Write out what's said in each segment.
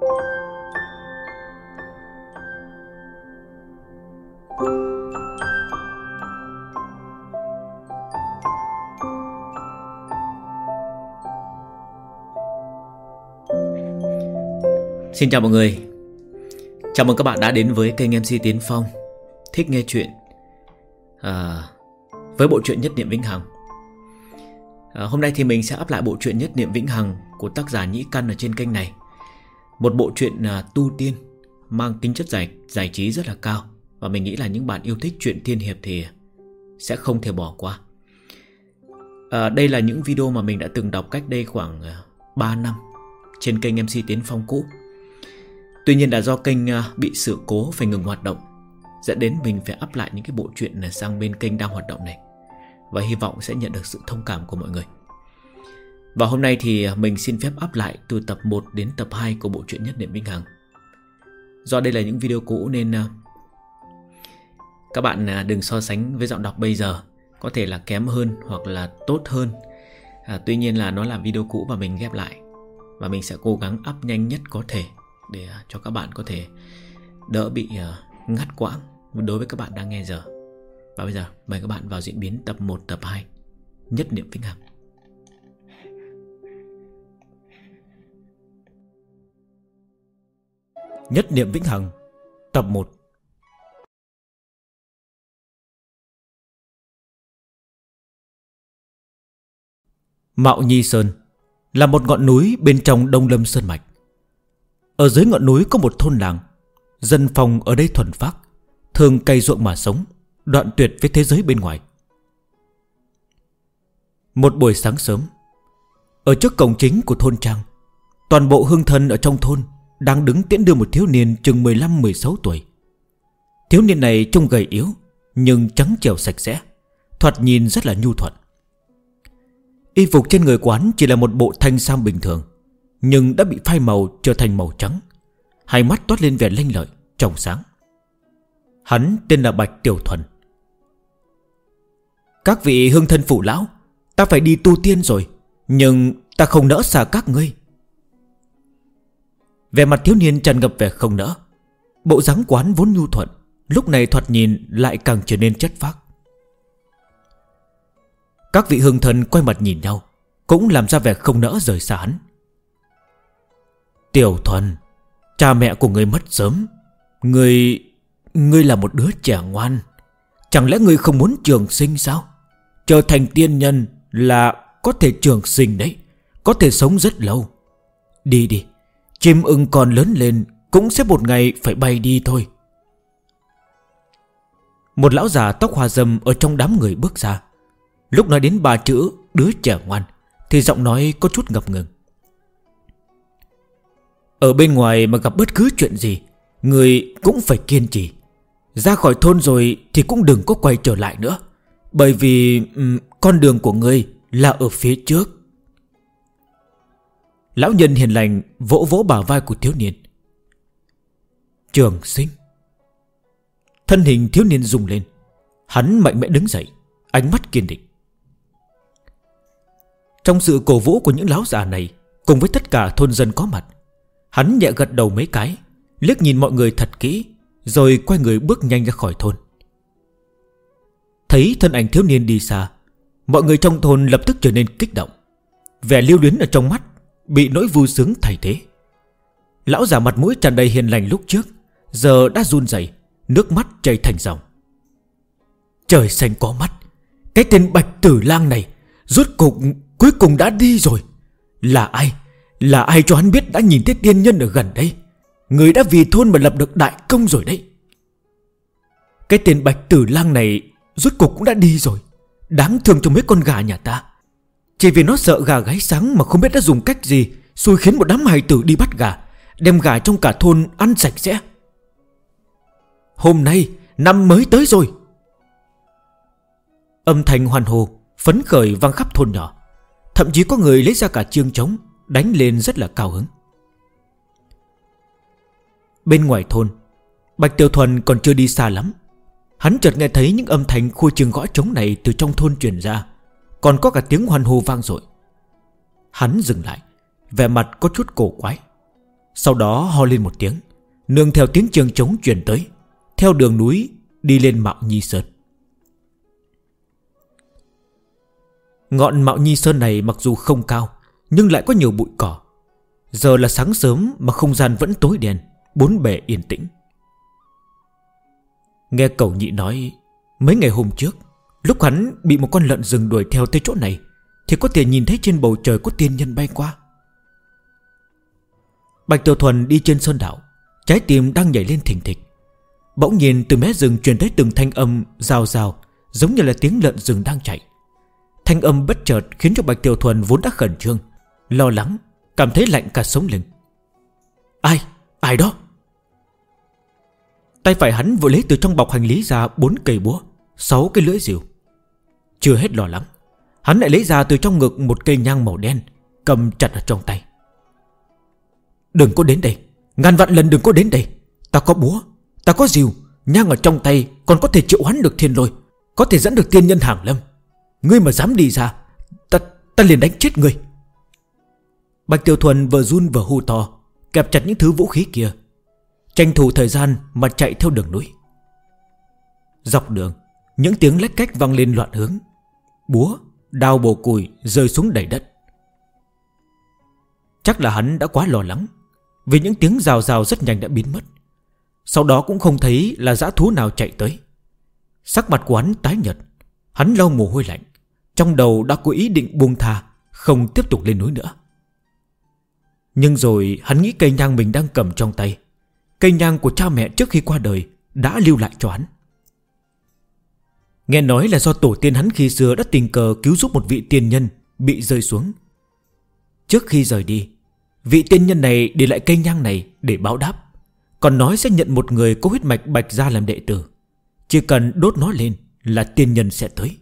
Xin chào mọi người. Chào mừng các bạn đã đến với kênh MC Tiến Phong thích nghe chuyện với bộ truyện Nhất Niệm Vĩnh Hằng. Hôm nay thì mình sẽ up lại bộ truyện Nhất Niệm Vĩnh Hằng của tác giả Nhĩ Căn ở trên kênh này. Một bộ truyện tu tiên mang tính chất giải trí rất là cao, và mình nghĩ là những bạn yêu thích truyện tiên hiệp thì sẽ không thể bỏ qua. Đây là những video mà mình đã từng đọc cách đây khoảng 3 năm trên kênh MC Tiến Phong cũ. Tuy nhiên là do kênh bị sự cố phải ngừng hoạt động, dẫn đến mình phải up lại những cái bộ truyện này sang bên kênh đang hoạt động này, và hy vọng sẽ nhận được sự thông cảm của mọi người. Và hôm nay thì mình xin phép up lại từ tập 1 đến tập 2 của bộ truyện Nhất Niệm Vĩnh Hằng. Do đây là những video cũ nên các bạn đừng so sánh với giọng đọc bây giờ, có thể là kém hơn hoặc là tốt hơn. Tuy nhiên là nó là video cũ và mình ghép lại, và mình sẽ cố gắng up nhanh nhất có thể để cho các bạn có thể đỡ bị ngắt quãng đối với các bạn đang nghe giờ. Và bây giờ mời các bạn vào diễn biến tập 1 tập 2 Nhất Niệm Vĩnh Hằng. Nhất Niệm Vĩnh Hằng tập 1. Mạo Nhi Sơn là một ngọn núi bên trong Đông Lâm Sơn Mạch. Ở dưới ngọn núi có một thôn làng. Dân phòng ở đây thuần phác, thường cày ruộng mà sống, đoạn tuyệt với thế giới bên ngoài. Một buổi sáng sớm, ở trước cổng chính của thôn trang, toàn bộ hương thân ở trong thôn đang đứng tiễn đưa một thiếu niên chừng 15-16 tuổi. Thiếu niên này trông gầy yếu nhưng trắng trẻo sạch sẽ, thoạt nhìn rất là nhu thuận. Y phục trên người quán chỉ là một bộ thanh sam bình thường, nhưng đã bị phai màu trở thành màu trắng. Hai mắt toát lên vẻ lanh lợi, trong sáng. Hắn tên là Bạch Tiểu Thuần. Các vị hương thân phụ lão, ta phải đi tu tiên rồi, nhưng ta không nỡ xa các ngươi. Vẻ mặt thiếu niên tràn ngập vẻ không nỡ. Bộ dáng quán vốn nhu thuận, lúc này thoạt nhìn lại càng trở nên chất phác. Các vị hương thân quay mặt nhìn nhau, cũng làm ra vẻ không nỡ rời xa hắn. Tiểu Thuần, cha mẹ của ngươi mất sớm. Ngươi là một đứa trẻ ngoan. Chẳng lẽ ngươi không muốn trường sinh sao? Trở thành tiên nhân là có thể trường sinh đấy, có thể sống rất lâu. Đi đi, chim ưng còn lớn lên cũng sẽ một ngày phải bay đi thôi. Một lão già tóc hoa râm ở trong đám người bước ra. Lúc nói đến 3 chữ đứa trẻ ngoan thì giọng nói có chút ngập ngừng. Ở bên ngoài mà gặp bất cứ chuyện gì, người cũng phải kiên trì. Ra khỏi thôn rồi thì cũng đừng có quay trở lại nữa, bởi vì con đường của ngươi là ở phía trước. Lão nhân hiền lành vỗ vỗ bả vai của thiếu niên. Trường sinh. Thân hình thiếu niên rung lên. Hắn mạnh mẽ đứng dậy, ánh mắt kiên định. Trong sự cổ vũ của những lão già này, cùng với tất cả thôn dân có mặt, hắn nhẹ gật đầu mấy cái, liếc nhìn mọi người thật kỹ, rồi quay người bước nhanh ra khỏi thôn. Thấy thân ảnh thiếu niên đi xa, mọi người trong thôn lập tức trở nên kích động. Vẻ lưu luyến ở trong mắt bị nỗi vui sướng thay thế. Lão già mặt mũi tràn đầy hiền lành lúc trước giờ đã run rẩy, nước mắt chảy thành dòng. Trời xanh có mắt, cái tên Bạch Tử Lang này rốt cục cuối cùng đã đi rồi. Là ai? Là ai cho hắn biết đã nhìn thấy tiên nhân ở gần đây? Người đã vì thôn mà lập được đại công rồi đấy. Cái tên Bạch Tử Lang này rốt cục cũng đã đi rồi. Đáng thương cho mấy con gà nhà ta. Chỉ vì nó sợ gà gáy sáng mà không biết đã dùng cách gì xui khiến một đám hài tử đi bắt gà, đem gà trong cả thôn ăn sạch sẽ. Hôm nay năm mới tới rồi. Âm thanh hoan hô phấn khởi vang khắp thôn nhỏ. Thậm chí có người lấy ra cả chiêng trống đánh lên rất là cao hứng. Bên ngoài thôn, Bạch Tiểu Thuần còn chưa đi xa lắm, hắn chợt nghe thấy những âm thanh khua chiêng gõ trống này từ trong thôn truyền ra, còn có cả tiếng hoan hô vang dội. Hắn dừng lại, vẻ mặt có chút cổ quái. Sau đó ho lên một tiếng, nương theo tiếng chiêng trống truyền tới, theo đường núi đi lên Mạo Nhi Sơn. Ngọn Mạo Nhi Sơn này mặc dù không cao, nhưng lại có nhiều bụi cỏ. Giờ là sáng sớm mà không gian vẫn tối đen, bốn bề yên tĩnh. Nghe Cẩu Nhị nói, mấy ngày hôm trước, lúc hắn bị một con lợn rừng đuổi theo tới chỗ này, thì có thể nhìn thấy trên bầu trời có tiên nhân bay qua. Bạch Tiểu Thuần đi trên sơn đảo, trái tim đang nhảy lên thình thịch. Bỗng nhiên từ mé rừng truyền tới từng thanh âm rào rào, giống như là tiếng lợn rừng đang chạy. Thanh âm bất chợt khiến cho Bạch Tiểu Thuần vốn đã khẩn trương, lo lắng, cảm thấy lạnh cả sống lưng. Ai đó? Tay phải hắn vừa lấy từ trong bọc hành lý ra 4 cây búa, 6 cái lưỡi rìu. Chưa hết lo lắng, hắn lại lấy ra từ trong ngực một cây nhang màu đen, cầm chặt ở trong tay. Đừng có đến đây, ngàn vạn lần đừng có đến đây. Ta có búa, ta có rìu, nhang ở trong tay, còn có thể triệu hoán được thiên lôi, có thể dẫn được tiên nhân hàng lâm. Ngươi mà dám đi ra, ta liền đánh chết ngươi. Bạch Tiểu Thuần vừa run vừa hô to, kẹp chặt những thứ vũ khí kia, tranh thủ thời gian mà chạy theo đường núi. Dọc đường, những tiếng lách cách vang lên loạn hướng. Búa, đao bổ củi rơi xuống đầy đất. Chắc là hắn đã quá lo lắng, vì những tiếng rào rào rất nhanh đã biến mất. Sau đó cũng không thấy là dã thú nào chạy tới. Sắc mặt của hắn tái nhợt, hắn lau mồ hôi lạnh, trong đầu đã có ý định buông tha, không tiếp tục lên núi nữa. Nhưng rồi hắn nghĩ cây nhang mình đang cầm trong tay, cây nhang của cha mẹ trước khi qua đời, đã lưu lại cho hắn. Nghe nói là do tổ tiên hắn khi xưa đã tình cờ cứu giúp một vị tiên nhân bị rơi xuống. Trước khi rời đi, vị tiên nhân này để lại cây nhang này để báo đáp, còn nói sẽ nhận một người có huyết mạch Bạch gia làm đệ tử. Chỉ cần đốt nó lên là tiên nhân sẽ tới.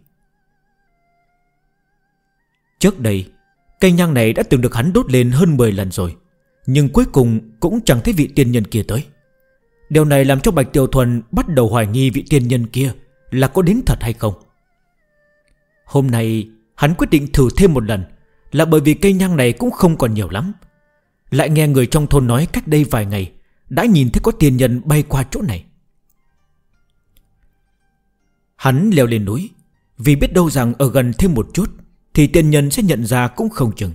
Trước đây, cây nhang này đã từng được hắn đốt lên hơn 10 lần rồi, nhưng cuối cùng cũng chẳng thấy vị tiên nhân kia tới. Điều này làm cho Bạch Tiểu Thuần bắt đầu hoài nghi vị tiên nhân kia là có đến thật hay không. Hôm nay hắn quyết định thử thêm một lần, là bởi vì cây nhang này cũng không còn nhiều lắm. Lại nghe người trong thôn nói cách đây vài ngày đã nhìn thấy có tiên nhân bay qua chỗ này. Hắn leo lên núi, vì biết đâu rằng ở gần thêm một chút thì tiên nhân sẽ nhận ra cũng không chừng.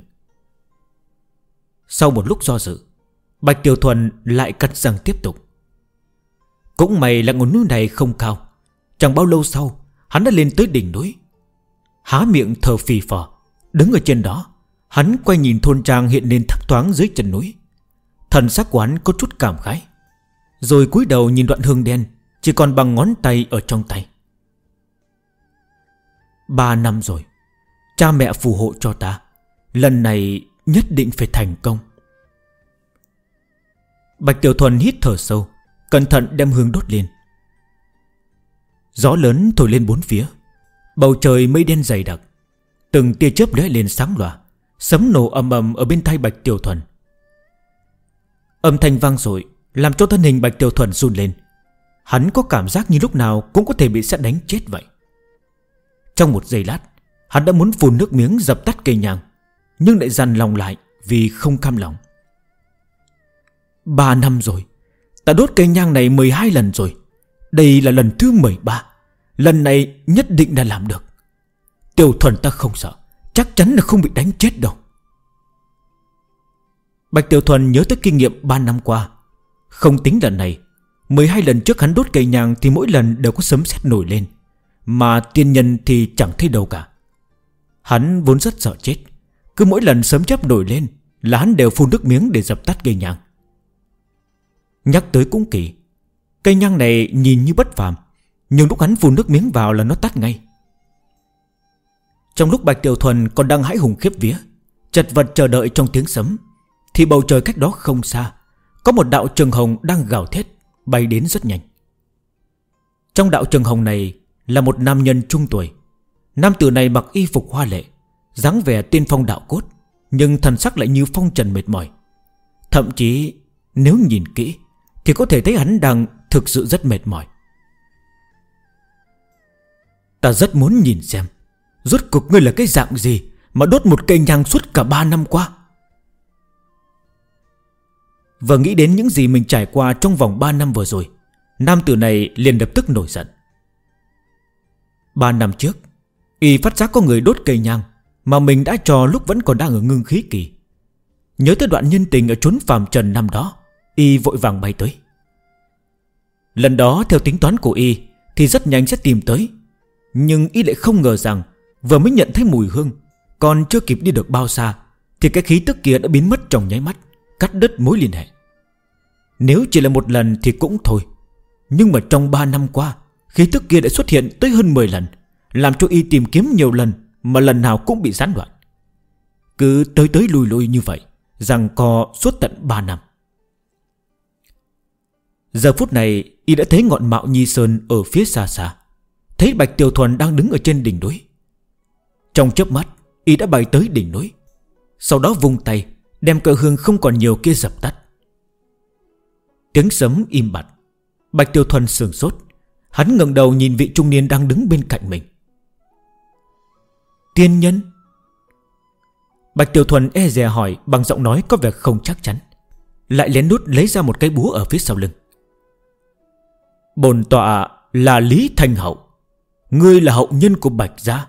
Sau một lúc do dự, Bạch Tiểu Thuần lại cắt răng tiếp tục. Cũng may là ngọn núi này không cao. Chẳng bao lâu sau, hắn đã lên tới đỉnh núi. Há miệng thở phì phò, đứng ở trên đó, hắn quay nhìn thôn trang hiện lên thấp thoáng dưới chân núi. Thần sắc của hắn có chút cảm khái, rồi cúi đầu nhìn đoạn hương đen chỉ còn bằng ngón tay ở trong tay. 3 năm rồi, cha mẹ phù hộ cho ta, lần này nhất định phải thành công. Bạch Tiểu Thuần hít thở sâu, cẩn thận đem hương đốt lên. Gió lớn thổi lên bốn phía, bầu trời mây đen dày đặc, từng tia chớp lóe lên sáng lòa, sấm nổ ầm ầm ở bên tai Bạch Tiểu Thuần. Âm thanh vang dội làm cho thân hình Bạch Tiểu Thuần run lên. Hắn có cảm giác như lúc nào cũng có thể bị sét đánh chết vậy. Trong một giây lát, hắn đã muốn phun nước miếng dập tắt cây nhang, nhưng lại dằn lòng lại vì không cam lòng. 3 năm rồi, ta đốt cây nhang này 12 lần rồi, đây là lần thứ 13. Lần này nhất định là làm được. Tiểu Thuần ta không sợ, chắc chắn là không bị đánh chết đâu. Bạch Tiểu Thuần nhớ tới kinh nghiệm 3 năm qua. Không tính lần này, 12 lần trước hắn đốt cây nhang thì mỗi lần đều có sấm sét nổi lên, mà tiên nhân thì chẳng thấy đâu cả. Hắn vốn rất sợ chết, cứ mỗi lần sấm chớp nổi lên là hắn đều phun nước miếng để dập tắt cây nhang. Nhắc tới cũng kỳ, cây nhang này nhìn như bất phàm, nhưng lúc hắn phun nước miếng vào là nó tắt ngay. Trong lúc Bạch Tiểu Thuần còn đang hãi hùng khiếp vía, chật vật chờ đợi trong tiếng sấm, thì bầu trời cách đó không xa có một đạo trường hồng đang gào thét bay đến rất nhanh. Trong đạo trường hồng này là một nam nhân trung tuổi. Nam tử này mặc y phục hoa lệ, dáng vẻ tiên phong đạo cốt, nhưng thần sắc lại như phong trần mệt mỏi. Thậm chí nếu nhìn kỹ thì có thể thấy hắn đang thực sự rất mệt mỏi. Ta rất muốn nhìn xem rốt cuộc ngươi là cái dạng gì mà đốt một cây nhang suốt cả 3 năm qua. Vừa nghĩ đến những gì mình trải qua trong vòng 3 năm vừa rồi, nam tử này liền lập tức nổi giận. 3 năm trước, y phát giác có người đốt cây nhang mà mình đã cho lúc vẫn còn đang ở ngưng khí kỳ. Nhớ tới đoạn nhân tình ở chốn phàm trần năm đó, y vội vàng bay tới. Lần đó theo tính toán của y thì rất nhanh sẽ tìm tới, nhưng y lại không ngờ rằng vừa mới nhận thấy mùi hương, còn chưa kịp đi được bao xa thì cái khí tức kia đã biến mất trong nháy mắt, cắt đứt mối liên hệ. Nếu chỉ là một lần thì cũng thôi, nhưng mà trong 3 năm qua, khí tức kia đã xuất hiện tới hơn 10 lần, làm cho y tìm kiếm nhiều lần mà lần nào cũng bị gián đoạn. Cứ tới tới lui lui như vậy, giằng co suốt tận 3 năm. Giờ phút này y đã thấy ngọn Mạo Nhi Sơn ở phía xa xa, thấy Bạch Tiểu Thuần đang đứng ở trên đỉnh núi. Trong chớp mắt y đã bay tới đỉnh núi, sau đó vung tay đem cờ hương không còn nhiều kia dập tắt. Tiếng sấm im bặt. Bạch Tiểu Thuần sửng sốt. Hắn ngẩng đầu nhìn vị trung niên đang đứng bên cạnh mình. Tiên nhân? Bạch Tiểu Thuần e dè hỏi bằng giọng nói có vẻ không chắc chắn, lại lén lút lấy ra một cái búa ở phía sau lưng. Bổn tọa là Lý Thanh Hậu, ngươi là hậu nhân của Bạch gia.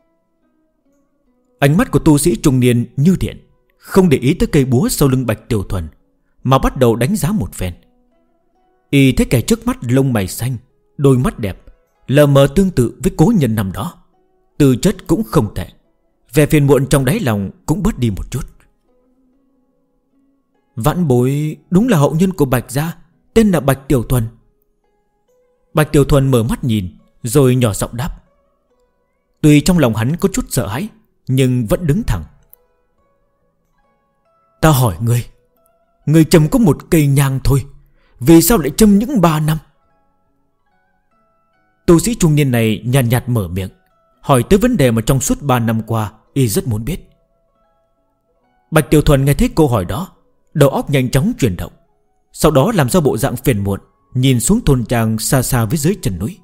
Ánh mắt của tu sĩ trung niên như điện, không để ý tới cây búa sau lưng Bạch Tiểu Thuần, mà bắt đầu đánh giá một phen. Y thấy kẻ trước mắt lông mày xanh, đôi mắt đẹp, lờ mờ tương tự với cố nhân năm đó, tư chất cũng không tệ, vẻ phiền muộn trong đáy lòng cũng bớt đi một chút. Vãn bối đúng là hậu nhân của Bạch gia, tên là Bạch Tiểu Thuần. Bạch Tiểu Thuần mở mắt nhìn, rồi nhỏ giọng đáp. Tuy trong lòng hắn có chút sợ hãi, nhưng vẫn đứng thẳng. Ta hỏi ngươi châm có một cây nhang thôi, vì sao lại châm những 3 năm? Tu sĩ trung niên này nhàn nhạt mở miệng, hỏi tới vấn đề mà trong suốt 3 năm qua y rất muốn biết. Bạch Tiểu Thuần nghe thấy câu hỏi đó, đầu óc nhanh chóng chuyển động, sau đó làm ra bộ dạng phiền muộn, nhìn xuống thôn trang xa xa với dưới chân núi.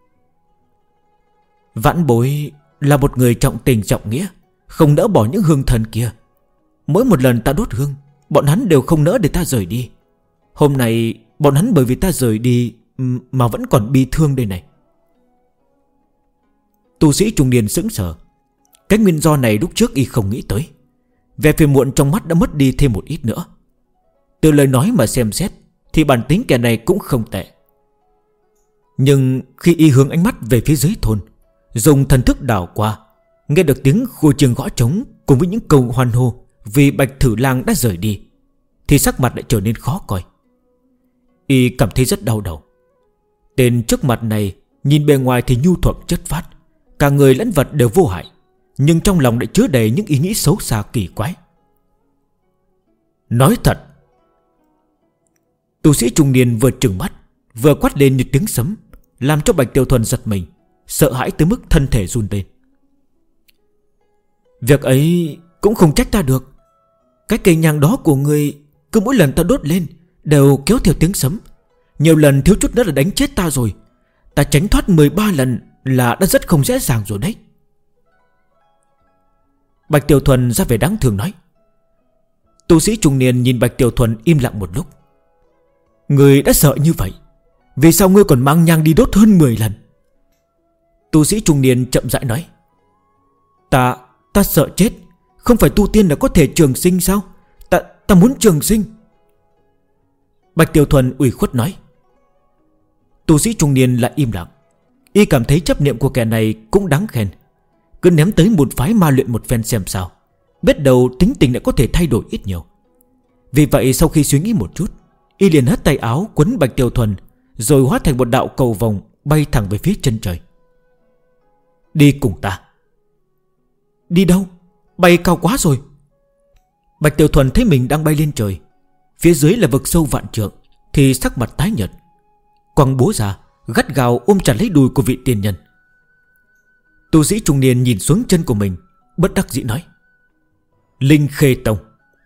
Vãn bối là một người trọng tình trọng nghĩa, không nỡ bỏ những hương thần kia. Mỗi một lần ta đốt hương, bọn hắn đều không nỡ để ta rời đi. Hôm nay bọn hắn bởi vì ta rời đi mà vẫn còn bi thương đây này. Tu sĩ trung niên sững sờ. Cái nguyên do này lúc trước y không nghĩ tới. Vẻ phiền muộn trong mắt đã mất đi thêm một ít nữa. Từ lời nói mà xem xét thì bản tính kẻ này cũng không tệ. Nhưng khi y hướng ánh mắt về phía dưới thôn, dùng thần thức đảo qua, nghe được tiếng khua chiêng gõ trống cùng với những câu hoan hô vì Bạch Thử Lang đã rời đi, thì sắc mặt lại trở nên khó coi. Y cảm thấy rất đau đầu. Tên trước mặt này nhìn bề ngoài thì nhu thuận chất phát, cả người lẫn vật đều vô hại, nhưng trong lòng lại chứa đầy những ý nghĩ xấu xa kỳ quái. Nói thật. Tu sĩ trung niên vừa trừng mắt, vừa quát lên như tiếng sấm, làm cho Bạch Tiểu Thuần giật mình, sợ hãi tới mức thân thể run lên. Việc ấy cũng không trách ta được. Cái cây nhang đó của ngươi, cứ mỗi lần ta đốt lên đều kéo theo tiếng sấm. Nhiều lần thiếu chút nữa là đánh chết ta rồi. Ta tránh thoát 13 lần là đã rất không dễ dàng rồi đấy. Bạch Tiểu Thuần ra vẻ đáng thương nói. Tu sĩ trung niên nhìn Bạch Tiểu Thuần im lặng một lúc. Ngươi đã sợ như vậy, vì sao ngươi còn mang nhang đi đốt hơn 10 lần? Tu sĩ trung niên chậm rãi nói. Ta sợ chết. Không phải tu tiên là có thể trường sinh sao? Ta muốn trường sinh. Bạch Tiểu Thuần ủy khuất nói. Tu sĩ trung niên lại im lặng. Y cảm thấy chấp niệm của kẻ này cũng đáng khen, cứ ném tới một phái ma luyện một phen xem sao, biết đâu tính tình đã có thể thay đổi ít nhiều. Vì vậy sau khi suy nghĩ một chút, y liền hất tay áo quấn Bạch Tiểu Thuần, rồi hóa thành một đạo cầu vồng bay thẳng về phía chân trời. Đi cùng ta. Đi đâu? Bay cao quá rồi. Bạch Tiểu Thuần thấy mình đang bay lên trời, phía dưới là vực sâu vạn trượng, thì sắc mặt tái nhợt, quăng búa ra gắt gao ôm chặt lấy đùi của vị tiên nhân. Tu sĩ trung niên nhìn xuống chân của mình, bất đắc dĩ nói. Linh Khê Tông.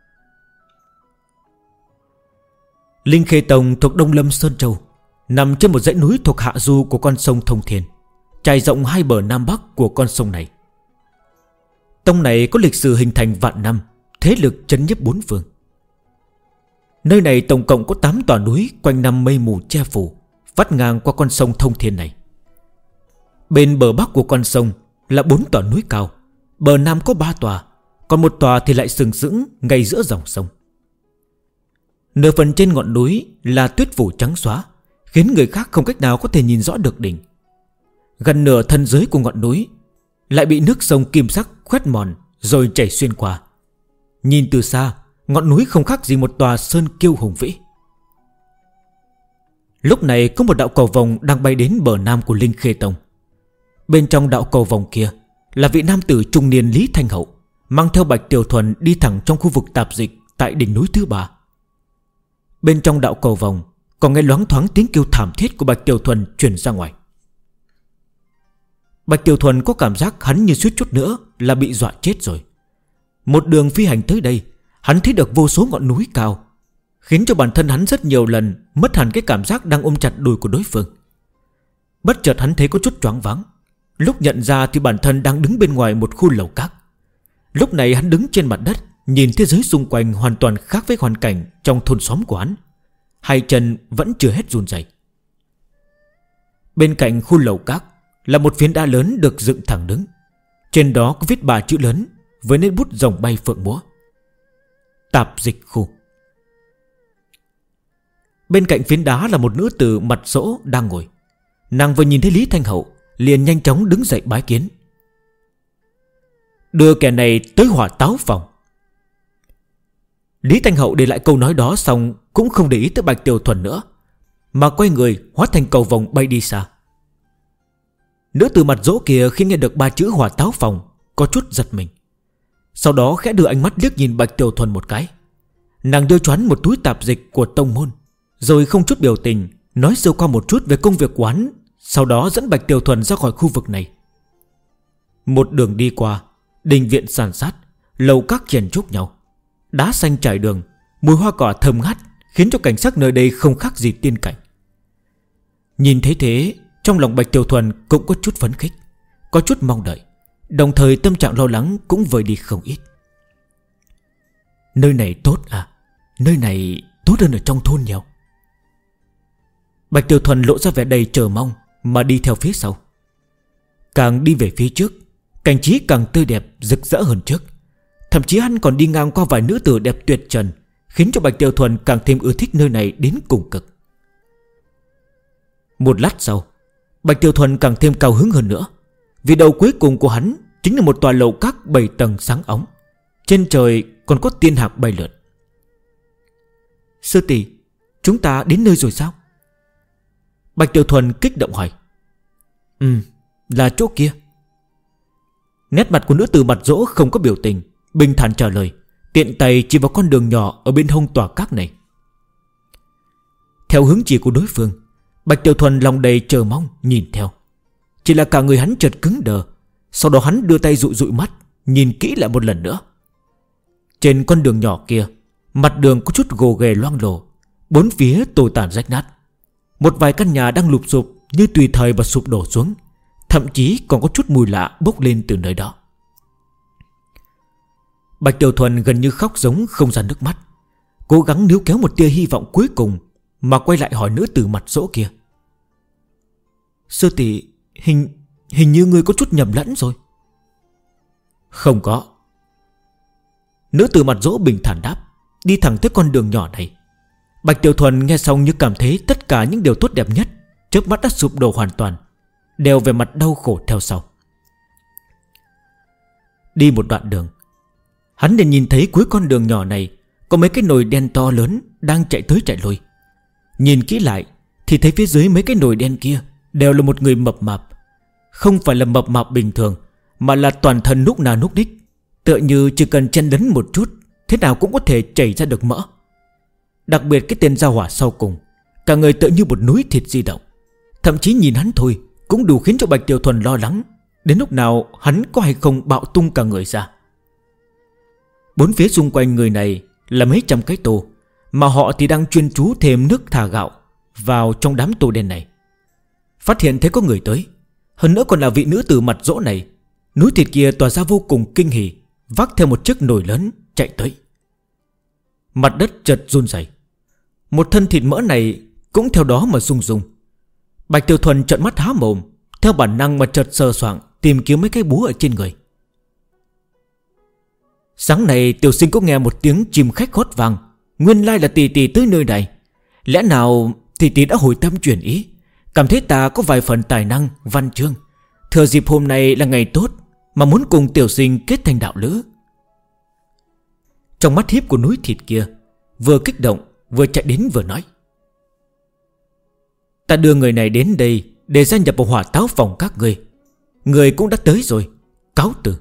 Linh Khê Tông thuộc Đông Lâm Sơn Châu, nằm trên một dãy núi thuộc hạ du của con sông Thông Thiên, trải rộng hai bờ nam bắc của con sông này. Tông này có lịch sử hình thành vạn năm, thế lực chấn nhiếp bốn phương. Nơi này tổng cộng có 8 tòa núi quanh năm mây mù che phủ, vắt ngang qua con sông thông thiên này. Bên bờ bắc của con sông là 4 tòa núi cao, bờ nam có 3 tòa, còn một tòa thì lại sừng sững ngay giữa dòng sông. Nửa phần trên ngọn núi là tuyết phủ trắng xóa, khiến người khác không cách nào có thể nhìn rõ được đỉnh. Gần nửa thân dưới của ngọn núi lại bị nước sông kim sắc khoét mòn rồi chảy xuyên qua. Nhìn từ xa, ngọn núi không khác gì một tòa sơn kiêu hùng vĩ. Lúc này có một đạo cầu vồng đang bay đến bờ nam của Linh Khê Tông. Bên trong đạo cầu vồng kia là vị nam tử trung niên Lý Thanh Hậu, mang theo Bạch Tiểu Thuần đi thẳng trong khu vực tạp dịch tại đỉnh núi thứ 3. Bên trong đạo cầu vồng còn nghe loáng thoáng tiếng kêu thảm thiết của Bạch Tiểu Thuần truyền ra ngoài. Bạch Tiểu Thuần có cảm giác hắn như suýt chút nữa là bị dọa chết rồi. Một đường phi hành tới đây, hắn thấy được vô số ngọn núi cao, khiến cho bản thân hắn rất nhiều lần mất hẳn cái cảm giác đang ôm chặt đùi của đối phương. Bất chợt hắn thấy có chút choáng váng. Lúc nhận ra thì bản thân đang đứng bên ngoài một khu lầu các. Lúc này hắn đứng trên mặt đất, nhìn thế giới xung quanh hoàn toàn khác với hoàn cảnh trong thôn xóm của hắn. Hai chân vẫn chưa hết run rẩy. Bên cạnh khu lầu các là một phiến đá lớn được dựng thẳng đứng. Trên đó có viết 3 chữ lớn với nét bút rồng bay phượng múa: Tạp dịch khu. Bên cạnh phiến đá là một nữ tử mặt rỗ đang ngồi. Nàng vừa nhìn thấy Lý Thanh Hậu liền nhanh chóng đứng dậy bái kiến: Đưa kẻ này tới Hỏa Táo phòng. Lý Thanh Hậu để lại câu nói đó xong cũng không để ý tới Bạch Tiểu Thuần nữa, mà quay người hóa thành cầu vồng bay đi xa. Nữ tử mặt rỗ kia khi nghe được 3 chữ Hỏa Táo phòng có chút giật mình. Sau đó khẽ đưa ánh mắt liếc nhìn Bạch Tiểu Thuần một cái. Nàng đưa choán một túi tạp dịch của tông môn, rồi không chút biểu tình nói sơ qua một chút về công việc quán, sau đó dẫn Bạch Tiểu Thuần ra khỏi khu vực này. Một đường đi qua đình viện san sát, lầu các chèn chúc nhau, đá xanh trải đường, mùi hoa cỏ thơm ngát khiến cho cảnh sắc nơi đây không khác gì tiên cảnh. Nhìn thấy thế, trong lòng Bạch Tiểu Thuần cũng có chút phấn khích, có chút mong đợi, đồng thời tâm trạng lo lắng cũng vơi đi không ít. Nơi này tốt à? Nơi này tốt hơn ở trong thôn nhiều. Bạch Tiểu Thuần lộ ra vẻ đầy chờ mong mà đi theo phía sau. Càng đi về phía trước, cảnh trí càng tươi đẹp rực rỡ hơn trước. Thậm chí hắn còn đi ngang qua vài nữ tử đẹp tuyệt trần, khiến cho Bạch Tiểu Thuần càng thêm ưa thích nơi này đến cùng cực. Một lát sau, Bạch Tiểu Thuần càng thêm cao hứng hơn nữa, vì đầu cuối cùng của hắn chính là một tòa lầu các 7 tầng sáng óng. Trên trời còn có tiên hạc bay lượn. Sư tỷ, chúng ta đến nơi rồi sao? Bạch Tiểu Thuần kích động hỏi. Là chỗ kia. Nét mặt của nữ tử mặt rỗ không có biểu tình, bình thản trả lời, tiện tay chỉ vào con đường nhỏ ở bên hông tòa các này. Theo hướng chỉ của đối phương, Bạch Tiểu Thuần lòng đầy chờ mong nhìn theo. Chỉ là cả người hắn chợt cứng đờ. Sau đó hắn đưa tay dụi dụi mắt, nhìn kỹ lại một lần nữa. Trên con đường nhỏ kia, mặt đường có chút gồ ghề loang lổ, bốn phía tồi tàn rách nát. Một vài căn nhà đang lụp xụp như tùy thời mà sụp đổ xuống, thậm chí còn có chút mùi lạ bốc lên từ nơi đó. Bạch Tiểu Thuần gần như khóc giống không ra nước mắt, cố gắng níu kéo một tia hy vọng cuối cùng, mà quay lại hỏi nữ tử mặt rỗ kia: Sư tỷ, hình như ngươi có chút nhầm lẫn rồi. Không có. Nữ tử mặt rỗ bình thản đáp, đi thẳng tới con đường nhỏ này. Bạch Tiểu Thuần nghe xong như cảm thấy tất cả những điều tốt đẹp nhất chớp mắt đã sụp đổ hoàn toàn, đều về mặt đau khổ theo sau. Đi một đoạn đường, hắn liền nhìn thấy cuối con đường nhỏ này có mấy cái nồi đen to lớn đang chạy tới chạy lui. Nhìn kỹ lại thì thấy phía dưới mấy cái nồi đen kia đều là một người mập mạp. Không phải là mập mạp bình thường, mà là toàn thân núc nà núc ních, tựa như chỉ cần chen lấn một chút, thế nào cũng có thể chảy ra được mỡ. Đặc biệt cái tên gia hỏa sau cùng, cả người tựa như một núi thịt di động. Thậm chí nhìn hắn thôi cũng đủ khiến cho Bạch Tiểu Thuần lo lắng đến lúc nào hắn có hay không bạo tung cả người ra. Bốn phía xung quanh người này là mấy trăm cái tô, mà họ thì đang chuyên chú thêm nước thả gạo vào trong đám tô đen này. Phát hiện thấy có người tới, hơn nữa còn là vị nữ tử mặt rỗ này, núi thịt kia tỏa ra vô cùng kinh hỉ, vác theo một chiếc nồi lớn chạy tới. Mặt đất chợt run rẩy, Một thân thịt mỡ này cũng theo đó mà rung rung. Bạch Tiểu Thuần trợn mắt há mồm, theo bản năng mà chợt sờ soạng tìm kiếm mấy cái búa ở trên người. Sáng nay tiểu sinh có nghe một tiếng chim khách hót vang. Nguyên lai là tỷ tỷ tới nơi này. Lẽ nào tỷ tỷ đã hồi tâm chuyển ý, cảm thấy ta có vài phần tài năng văn chương, thừa dịp hôm nay là ngày tốt mà muốn cùng tiểu sinh kết thành đạo lữ. Trong mắt híp của núi thịt kia vừa kích động vừa chạy đến vừa nói: ta đưa người này đến đây để gia nhập vào Hỏa Táo phòng các ngươi. Người cũng đã tới rồi, cáo từ.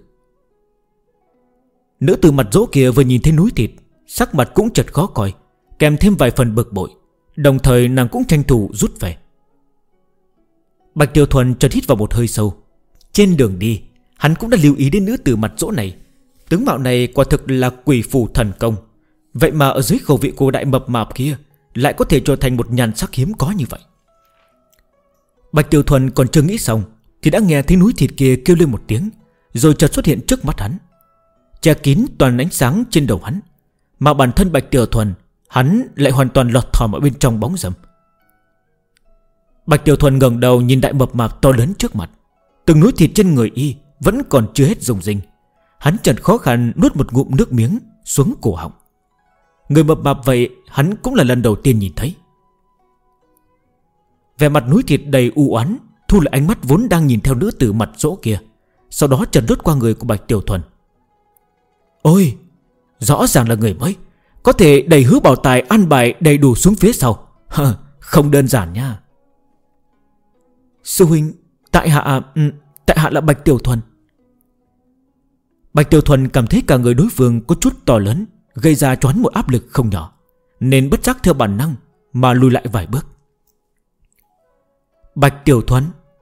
Nữ tử mặt dỗ kia vừa nhìn thấy núi thịt, sắc mặt cũng chợt khó coi, kèm thêm vài phần bực bội. Đồng thời nàng cũng tranh thủ rút về. Bạch Tiểu Thuần chợt hít vào một hơi sâu. Trên đường đi hắn cũng đã lưu ý đến nữ tử mặt dỗ này. Tướng mạo này quả thực là quỷ phù thần công. Vậy mà ở dưới khẩu vị của đại mập mạp kia lại có thể trở thành một nhan sắc hiếm có như vậy. Bạch Tiểu Thuần còn chưa nghĩ xong thì đã nghe thấy núi thịt kia kêu lên một tiếng, rồi chợt xuất hiện trước mắt hắn, che kín toàn ánh sáng trên đầu hắn. Mà bản thân Bạch Tiểu Thuần, hắn lại hoàn toàn lọt thỏm ở bên trong bóng râm. Bạch Tiểu Thuần ngẩng đầu nhìn đại mập mạp to lớn trước mặt. Từng núi thịt trên người y vẫn còn chưa hết rung rinh. Hắn chợt khó khăn nuốt một ngụm nước miếng xuống cổ họng. Người mập mạp vậy hắn cũng là lần đầu tiên nhìn thấy. Vẻ mặt núi thịt đầy u oán thu lại ánh mắt vốn đang nhìn theo nữ tử mặt dỗ kia, sau đó chợt lướt qua người của Bạch Tiểu Thuần. Ôi, rõ ràng là người mới, có thể đẩy hứa bảo tài an bài đầy đủ xuống phía sau. Không đơn giản nha. Sư huynh, tại hạ là Bạch Tiểu Thuần. Bạch Tiểu Thuần cảm thấy cả người đối phương có chút to lớn, gây ra cho hắn một áp lực không nhỏ, nên bất giác theo bản năng mà lùi lại vài bước. Bạch Tiểu Thuần,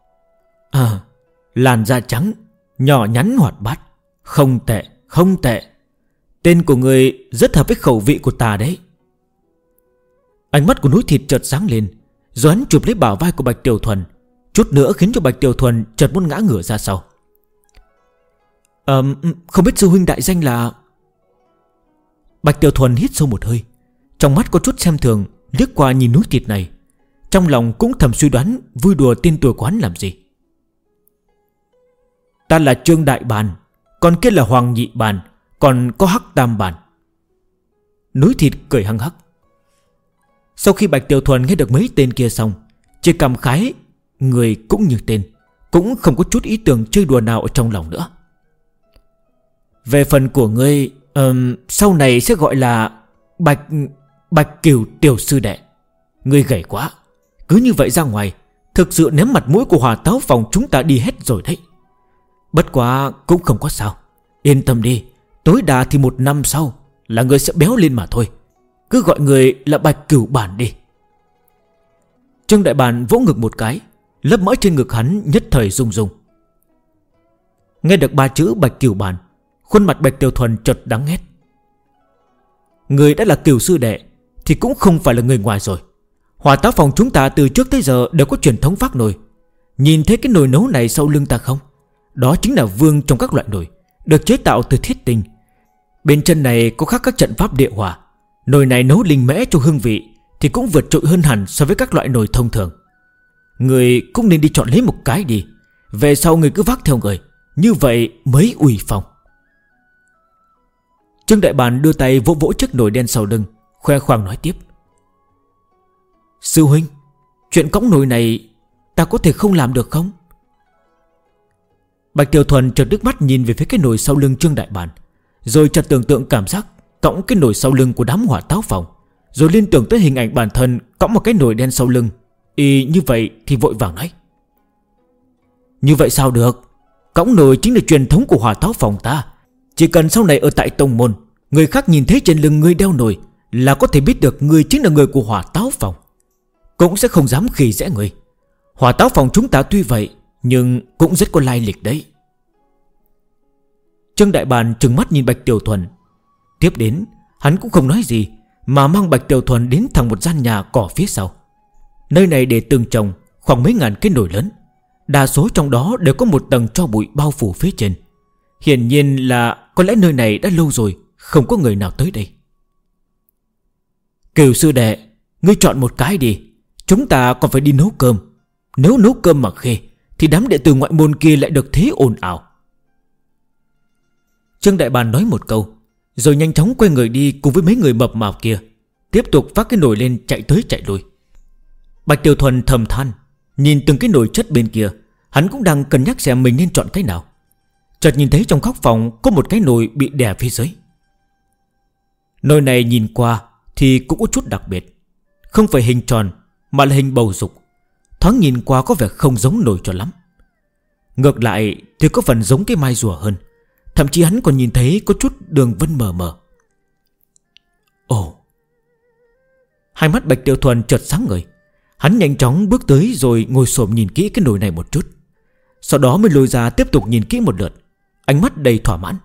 làn da trắng, nhỏ nhắn hoạt bát, không tệ, không tệ. Tên của người rất hợp với khẩu vị của ta đấy. Ánh mắt của núi thịt chợt sáng lên, rồi hắn chụp lấy bả vai của Bạch Tiểu Thuần, chút nữa khiến cho Bạch Tiểu Thuần chợt muốn ngã ngửa ra sau. Không biết sư huynh đại danh là... Bạch Tiểu Thuần hít sâu một hơi, trong mắt có chút xem thường liếc qua nhìn núi thịt này, trong lòng cũng thầm suy đoán vui đùa tên tuổi quán làm gì. Ta là Trương Đại Bàn, còn kia là Hoàng Nhị Bàn, còn có Hắc Tam Bàn. Núi thịt cười hăng hắc. Sau khi Bạch Tiểu Thuần nghe được mấy tên kia xong, chỉ cảm khái người cũng như tên, cũng không có chút ý tưởng chơi đùa nào ở trong lòng nữa. Về phần của ngươi, sau này sẽ gọi là Bạch Cửu Tiểu Sư Đệ. Ngươi gầy quá, cứ như vậy ra ngoài thực sự ném mặt mũi của Hỏa Táo phòng chúng ta đi hết rồi đấy. Bất quá cũng không có sao, yên tâm đi, tối đa thì 1 năm sau là ngươi sẽ béo lên mà thôi. Cứ gọi người là Bạch Cửu Bản đi. Trương Đại Bản vỗ ngực một cái, lớp mỡ trên ngực hắn nhất thời rung rung. Nghe được 3 chữ Bạch Cửu Bản, khuôn mặt Bạch Tiểu Thuần chợt đắng nghét. Người đã là Cửu Sư Đệ thì cũng không phải là người ngoài rồi. Hỏa Táo phòng chúng ta từ trước tới giờ đều có truyền thống vác nồi. Nhìn thấy cái nồi nấu này sau lưng ta không? Đó chính là vương trong các loại nồi, được chế tạo từ thiết tinh. Bên chân này có khắc các trận pháp địa hỏa. Nồi này nấu linh mẽ cho hương vị thì cũng vượt trội hơn hẳn so với các loại nồi thông thường. Người cũng nên đi chọn lấy một cái đi, về sau người cứ vác theo người, như vậy mới uy phong. Trương Đại Bản đưa tay vỗ vỗ chiếc nồi đen sau lưng, khoe khoang nói tiếp. Sư huynh, chuyện cõng nồi này ta có thể không làm được không? Bạch Tiểu Thuần chợt nước mắt nhìn về phía cái nồi sau lưng Trương Đại Bản, rồi chợt tưởng tượng cảm giác cõng cái nồi sau lưng của đám Hỏa Táo phòng, rồi liên tưởng tới hình ảnh bản thân cõng một cái nồi đen sau lưng. Y như vậy thì vội vàng nói. Như vậy sao được? Cõng nồi chính là truyền thống của Hỏa Táo phòng ta. Chỉ cần sau này ở tại tông môn, người khác nhìn thấy trên lưng ngươi đeo nồi là có thể biết được ngươi chính là người của Hỏa Táo phòng, cũng sẽ không dám khi dễ người. Hỏa Táo phòng chúng ta tuy vậy nhưng cũng rất có lai lịch đấy. Trương Đại Bản trừng mắt nhìn Bạch Tiểu Thuần. Tiếp đến hắn cũng không nói gì, mà mang Bạch Tiểu Thuần đến thẳng một gian nhà cỏ phía sau. Nơi này để từng chồng khoảng mấy ngàn cái nồi lớn, đa số trong đó đều có một tầng tro bụi bao phủ phía trên. Hiển nhiên là có lẽ nơi này đã lâu rồi không có người nào tới đây. Cửu Sư Đệ, Ngươi chọn một cái đi. Chúng ta còn phải đi nấu cơm. Nếu nấu cơm mà khê thì đám đệ tử ngoại môn kia lại được thế ồn ào. Trương Đại Bàn nói một câu, rồi nhanh chóng quay người đi cùng với mấy người mập mạp kia, tiếp tục vác cái nồi lên chạy tới chạy lui. Bạch Tiểu Thuần thầm than, nhìn từng cái nồi chất bên kia. Hắn cũng đang cân nhắc xem mình nên chọn cái nào. Chợt nhìn thấy trong góc phòng có một cái nồi bị đè phía dưới. Nồi này nhìn qua thì cũng có chút đặc biệt. Không phải hình tròn mà là hình bầu dục. Thoáng nhìn qua có vẻ không giống nồi cho lắm. Ngược lại thì có phần giống cái mai rùa hơn. Thậm chí hắn còn nhìn thấy có chút đường vân mờ mờ. Ồ! Hai mắt Bạch Tiểu Thuần chợt sáng ngời. Hắn nhanh chóng bước tới rồi ngồi xổm nhìn kỹ cái nồi này một chút. Sau đó mới lôi ra tiếp tục nhìn kỹ một lượt, ánh mắt đầy thỏa mãn.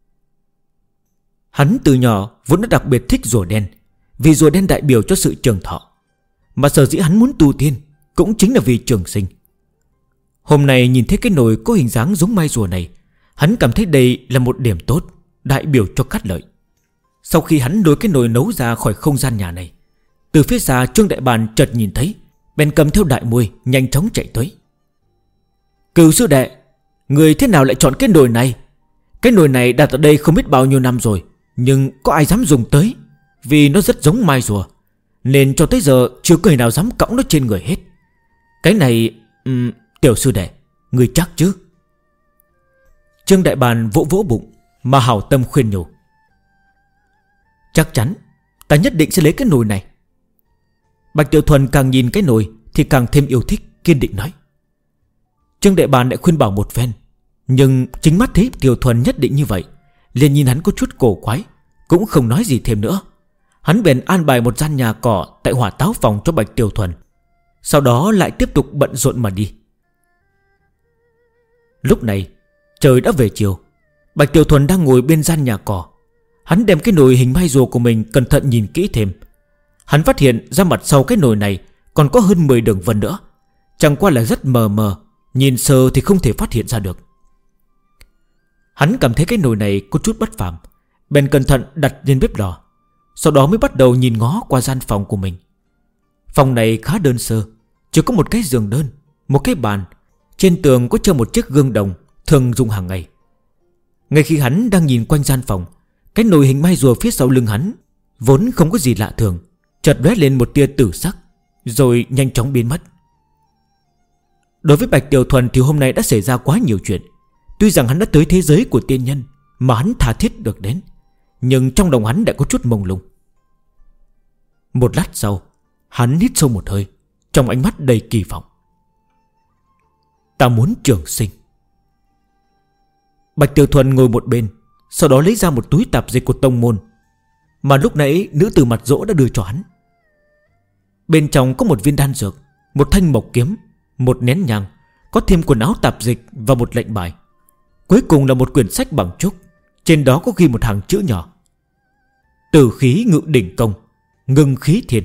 Hắn từ nhỏ vốn đã đặc biệt thích rùa đen, vì rùa đen đại biểu cho sự trường thọ. Mà sở dĩ hắn muốn tu tiên cũng chính là vì trường sinh. Hôm nay nhìn thấy cái nồi có hình dáng giống mai rùa này, hắn cảm thấy đây là một điểm tốt, đại biểu cho cát lợi. Sau khi hắn lôi cái nồi nấu ra khỏi không gian nhà này, từ phía xa Trương Đại Bàn chợt nhìn thấy, bèn cầm theo đại muôi nhanh chóng chạy tới. Cửu sư đệ, người thế nào lại chọn cái nồi này? Cái nồi này đặt ở đây không biết bao nhiêu năm rồi, nhưng có ai dám dùng tới, vì nó rất giống mai rùa, nên cho tới giờ chưa có người nào dám cõng nó trên người hết. Cái này... tiểu sư đệ, người chắc chứ? Trương Đại Bàn vỗ vỗ bụng mà hảo tâm khuyên nhủ. Chắc chắn, ta nhất định sẽ lấy cái nồi này. Bạch Tiểu Thuần càng nhìn cái nồi thì càng thêm yêu thích, kiên định nói. Trương Đại Bàn lại khuyên bảo một phen, nhưng chính mắt thấy Tiểu Thuần nhất định như vậy, liền nhìn hắn có chút cổ quái, cũng không nói gì thêm nữa. Hắn bèn an bài một gian nhà cỏ tại Hỏa Táo phòng cho Bạch Tiểu Thuần, sau đó lại tiếp tục bận rộn mà đi. Lúc này trời đã về chiều. Bạch Tiểu Thuần đang ngồi bên gian nhà cỏ. Hắn đem cái nồi hình mai rùa của mình cẩn thận nhìn kỹ thêm. Hắn phát hiện ra mặt sau cái nồi này còn có hơn 10 đường vân nữa, chẳng qua là rất mờ mờ, nhìn sơ thì không thể phát hiện ra được. Hắn cảm thấy cái nồi này có chút bất phàm, bèn cẩn thận đặt lên bếp lò. Sau đó mới bắt đầu nhìn ngó qua gian phòng của mình. Phòng này khá đơn sơ, chỉ có một cái giường đơn, một cái bàn. Trên tường có treo một chiếc gương đồng thường dùng hàng ngày. Ngay khi hắn đang nhìn quanh gian phòng, cái nồi hình mai rùa phía sau lưng hắn vốn không có gì lạ thường, chợt lóe lên một tia tử sắc, rồi nhanh chóng biến mất. Đối với Bạch Tiểu Thuần thì hôm nay đã xảy ra quá nhiều chuyện. Tuy rằng hắn đã tới thế giới của tiên nhân mà hắn tha thiết được đến, nhưng trong lòng hắn đã có chút mông lung. Một lát sau, hắn hít sâu một hơi, trong ánh mắt đầy kỳ vọng. Ta muốn trường sinh. Bạch Tiểu Thuần ngồi một bên, sau đó lấy ra một túi tạp dịch của tông môn mà lúc nãy nữ tử mặt dỗ đã đưa cho hắn. Bên trong có một viên đan dược, một thanh mộc kiếm, một nén nhang, có thêm quần áo tạp dịch và một lệnh bài. Cuối cùng là một quyển sách bằng trúc, trên đó có ghi một hàng chữ nhỏ: Tử khí ngự đỉnh công, ngưng khí thiên.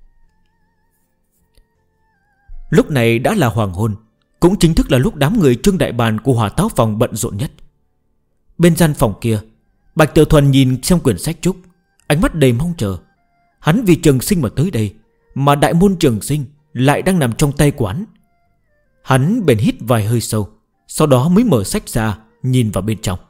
Lúc này đã là hoàng hôn, cũng chính thức là lúc đám người Trương Đại Bàn của Hỏa Táo phòng bận rộn nhất. Bên gian phòng kia, Bạch Tiểu Thuần nhìn xem quyển sách trúc, ánh mắt đầy mong chờ. Hắn vì trường sinh mà tới đây, mà đại môn trường sinh lại đang nằm trong tay của hắn. Hắn bèn hít vài hơi sâu, sau đó mới mở sách ra, nhìn vào bên trong.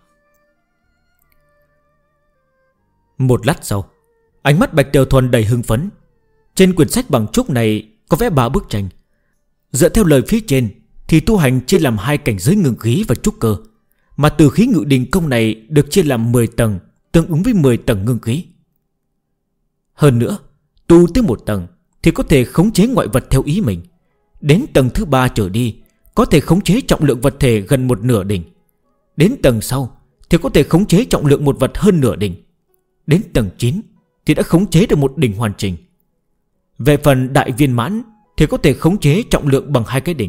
Một lát sau, ánh mắt Bạch Tiểu Thuần đầy hưng phấn. Trên quyển sách bằng trúc này có vẽ 3 bức tranh. Dựa theo lời phía trên thì tu hành chia làm 2 cảnh giới ngưng khí và trúc cơ, mà tử khí ngự đỉnh công này được chia làm 10 tầng, tương ứng với 10 tầng ngưng khí. Hơn nữa, tu tới 1 tầng thì có thể khống chế ngoại vật theo ý mình. Đến tầng thứ 3 trở đi, có thể khống chế trọng lượng vật thể gần 1/2 đỉnh. Đến tầng sau thì có thể khống chế trọng lượng một vật hơn nửa đỉnh. Đến tầng 9 thì đã khống chế được 1 đỉnh hoàn chỉnh. Về phần đại viên mãn thì có thể khống chế trọng lượng bằng 2 cái đỉnh.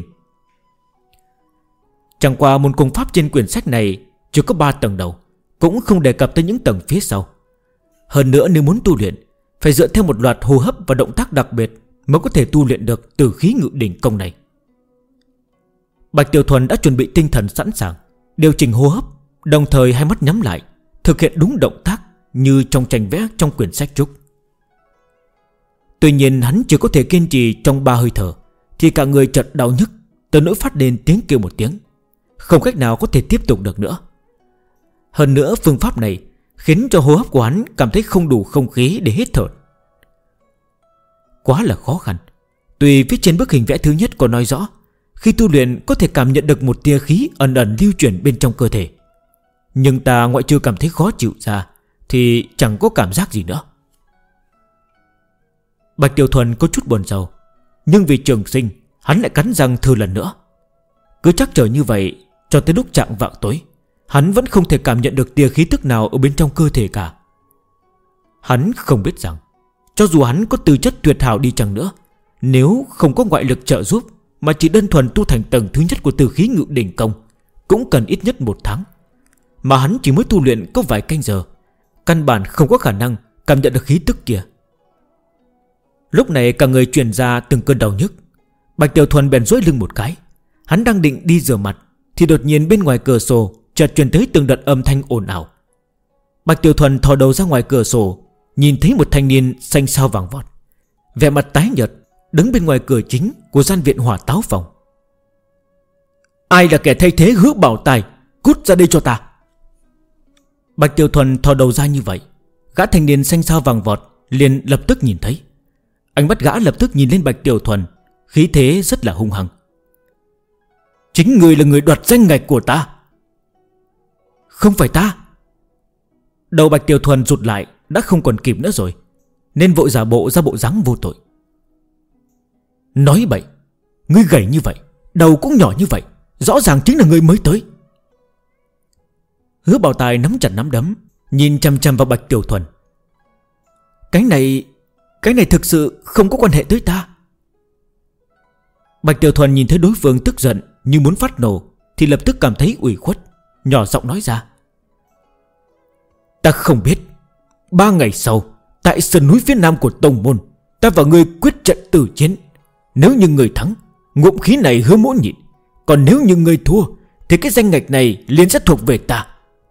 Chẳng qua môn công pháp trên quyển sách này chỉ có 3 tầng đầu, cũng không đề cập tới những tầng phía sau. Hơn nữa nếu muốn tu luyện, phải dựa theo một loạt hô hấp và động tác đặc biệt mới có thể tu luyện được tử khí ngự đỉnh công này. Bạch Tiểu Thuần đã chuẩn bị tinh thần sẵn sàng, điều chỉnh hô hấp, đồng thời hai mắt nhắm lại, thực hiện đúng động tác như trong tranh vẽ trong quyển sách trúc. Tuy nhiên hắn chỉ có thể kiên trì trong 3 hơi thở thì cả người chợt đau nhức, tới nỗi phát lên tiếng kêu một tiếng, không cách nào có thể tiếp tục được nữa. Hơn nữa phương pháp này khiến cho hô hấp của hắn cảm thấy không đủ không khí để hít thở. Quá là khó khăn. Tuy phía trên bức hình vẽ thứ nhất có nói rõ khi tu luyện có thể cảm nhận được một tia khí ẩn ẩn lưu chuyển bên trong cơ thể, nhưng ta ngoại trừ cảm thấy khó chịu ra thì chẳng có cảm giác gì nữa. Bạch Tiểu Thuần có chút buồn rầu, nhưng vì trường sinh hắn lại cắn răng thử lần nữa. Cứ chắc chờ như vậy cho tới lúc chạng vạng tối, hắn vẫn không thể cảm nhận được tia khí tức nào ở bên trong cơ thể cả. Hắn không biết rằng cho dù hắn có tư chất tuyệt hảo đi chăng nữa, nếu không có ngoại lực trợ giúp mà chỉ đơn thuần tu thành tầng thứ nhất của Tử Khí Ngự Đỉnh Công cũng cần ít nhất 1 tháng. Mà hắn chỉ mới tu luyện có vài canh giờ, căn bản không có khả năng cảm nhận được khí tức kia. Lúc này cả người truyền ra từng cơn đau nhức. Bạch Tiểu Thuần bèn duỗi lưng một cái. Hắn đang định đi rửa mặt thì đột nhiên bên ngoài cửa sổ chợt truyền tới từng đợt âm thanh ồn ào. Bạch Tiểu Thuần thò đầu ra ngoài cửa sổ, nhìn thấy một thanh niên xanh xao vàng vọt, vẻ mặt tái nhợt, đứng bên ngoài cửa chính của gian viện Hỏa Táo Phòng. Ai là kẻ thay thế Hứa Bảo Tài? Cút ra đây cho ta! Bạch Tiểu Thuần thò đầu ra như vậy, gã thanh niên xanh xao vàng vọt liền lập tức nhìn thấy. Ánh mắt gã lập tức nhìn lên Bạch Tiểu Thuần, khí thế rất là hung hăng. Chính người là người đoạt danh ngạch của ta. Không phải ta. Đầu Bạch Tiểu Thuần rụt lại, đã không còn kịp nữa rồi, nên vội giả bộ ra bộ dáng vô tội. Nói bậy, ngươi gầy như vậy, đầu cũng nhỏ như vậy, rõ ràng chính là ngươi mới tới. Hứa Bảo Tài nắm chặt nắm đấm, nhìn chăm chăm vào Bạch Tiểu Thuần. Cái này thực sự không có quan hệ tới ta. Bạch Tiểu Thuần nhìn thấy đối phương tức giận như muốn phát nổ thì lập tức cảm thấy ủy khuất, nhỏ giọng nói ra. Ta không biết. 3 ngày sau, tại sườn núi phía nam của tông môn, ta và ngươi quyết trận tử chiến. Nếu như ngươi thắng, ngụm khí này Hứa Mỗ nhịn. Còn nếu như ngươi thua thì cái danh ngạch này liền sẽ thuộc về ta.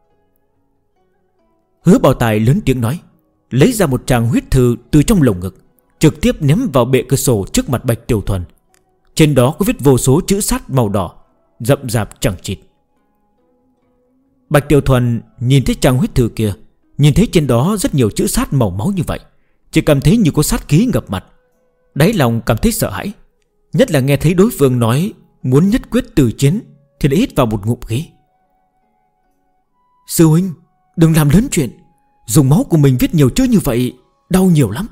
Hứa Bảo Tài lớn tiếng nói, lấy ra một tràng huyết thư từ trong lồng ngực, trực tiếp ném vào bệ cửa sổ trước mặt Bạch Tiểu Thuần. Trên đó có viết vô số chữ sát màu đỏ, rậm rạp chẳng chịt. Bạch Tiểu Thuần nhìn thấy trang huyết thư kia, nhìn thấy trên đó rất nhiều chữ sát màu máu như vậy, chỉ cảm thấy như có sát khí ngập mặt, đáy lòng cảm thấy sợ hãi. Nhất là nghe thấy đối phương nói muốn nhất quyết từ chiến thì lại hít vào một ngụm khí. Sư huynh, đừng làm lớn chuyện. Dùng máu của mình viết nhiều chữ như vậy đau nhiều lắm.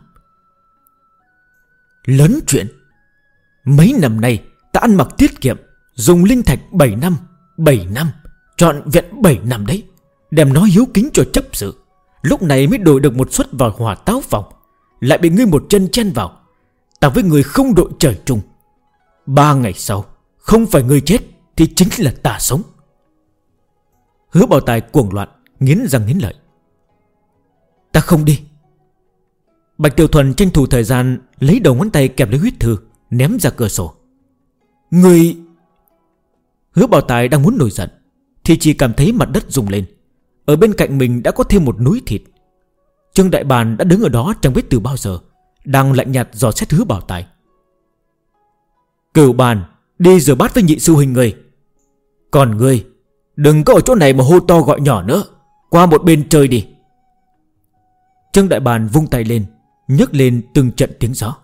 Lớn chuyện? Mấy năm nay ta ăn mặc tiết kiệm, dùng linh thạch 7 năm, 7 năm, trọn vẹn 7 năm đấy, đem nó hiếu kính cho chấp sự. Lúc này mới đổi được một suất vào Hỏa Táo Phòng, lại bị ngươi một chân chen vào. Ta với người không đội trời chung. 3 ngày sau, không phải ngươi chết thì chính là ta sống. Hứa Bảo Tài cuồng loạn, nghiến răng nghiến lợi. Ta không đi. Bạch Tiểu Thuần tranh thủ thời gian lấy đầu ngón tay kẹp lấy huyết thư, ném ra cửa sổ. Ngươi... Hứa Bảo Tài đang muốn nổi giận thì chỉ cảm thấy mặt đất rung lên. Ở bên cạnh mình đã có thêm một núi thịt. Trương Đại Bàn đã đứng ở đó chẳng biết từ bao giờ, đang lạnh nhạt dò xét Hứa Bảo Tài. Cửu Bàn, đi rửa bát với nhị sư huynh người. Còn ngươi, đừng có ở chỗ này mà hô to gọi nhỏ nữa, qua một bên chơi đi. Trương Đại Bàn vung tay lên, nhấc lên từng trận tiếng gió.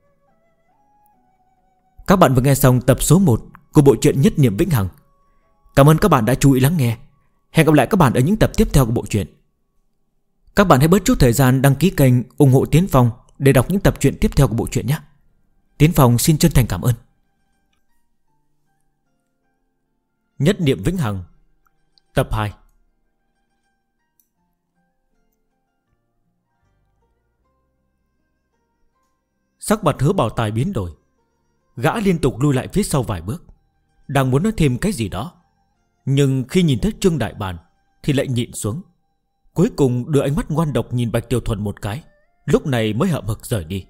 Các bạn vừa nghe xong tập số 1 của bộ truyện Nhất Niệm Vĩnh Hằng. Cảm ơn các bạn đã chú ý lắng nghe. Hẹn gặp lại các bạn ở những tập tiếp theo của bộ truyện. Các bạn hãy bớt chút thời gian đăng ký kênh ủng hộ Tiến Phong để đọc những tập truyện tiếp theo của bộ truyện nhé. Tiến Phong xin chân thành cảm ơn. Nhất Niệm Vĩnh Hằng, tập 2. Sắc mặt Hứa Bảo Tài biến đổi. Gã liên tục lui lại phía sau vài bước, đang muốn nói thêm cái gì đó, nhưng khi nhìn thấy Trương Đại Bàn thì lại nhịn xuống. Cuối cùng đưa ánh mắt ngoan độc nhìn Bạch Tiểu Thuần một cái, lúc này mới hậm hực rời đi.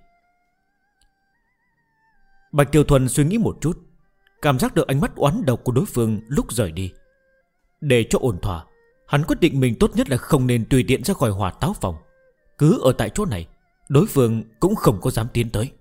Bạch Tiểu Thuần suy nghĩ một chút, cảm giác được ánh mắt oán độc của đối phương lúc rời đi. Để cho ổn thỏa, hắn quyết định mình tốt nhất là không nên tùy tiện ra khỏi Hỏa Táo Phòng, cứ ở tại chỗ này đối phương cũng không có dám tiến tới.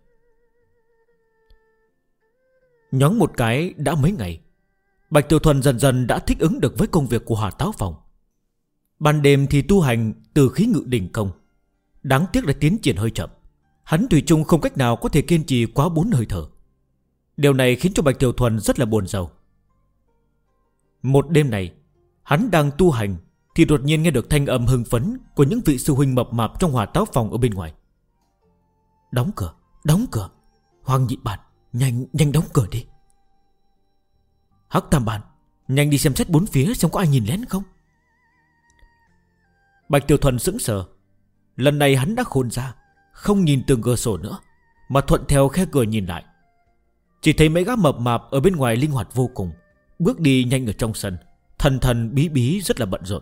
Nhoáng một cái đã mấy ngày, Bạch Tiểu Thuần dần dần đã thích ứng được với công việc của Hỏa Táo Phòng. Ban đêm thì tu hành từ khí ngự đỉnh công. Đáng tiếc là tiến triển hơi chậm. Hắn thủy chung không cách nào có thể kiên trì quá 4 hơi thở. Điều này khiến cho Bạch Tiểu Thuần rất là buồn rầu. Một đêm này, hắn đang tu hành thì đột nhiên nghe được thanh âm hưng phấn của những vị sư huynh mập mạp trong Hỏa Táo Phòng ở bên ngoài. Đóng cửa, đóng cửa. Hoàng Nhị Bản, nhanh đóng cửa đi. Hắc Tam Bản, nhanh đi xem xét bốn phía xem có ai nhìn lén không. Bạch Tiểu Thuần sững sờ. Lần này hắn đã khôn ra, không nhìn từng cửa sổ nữa, mà thuận theo khe cửa nhìn lại. Chỉ thấy mấy gã mập mạp ở bên ngoài linh hoạt vô cùng, bước đi nhanh ở trong sân, thần thần bí bí rất là bận rộn.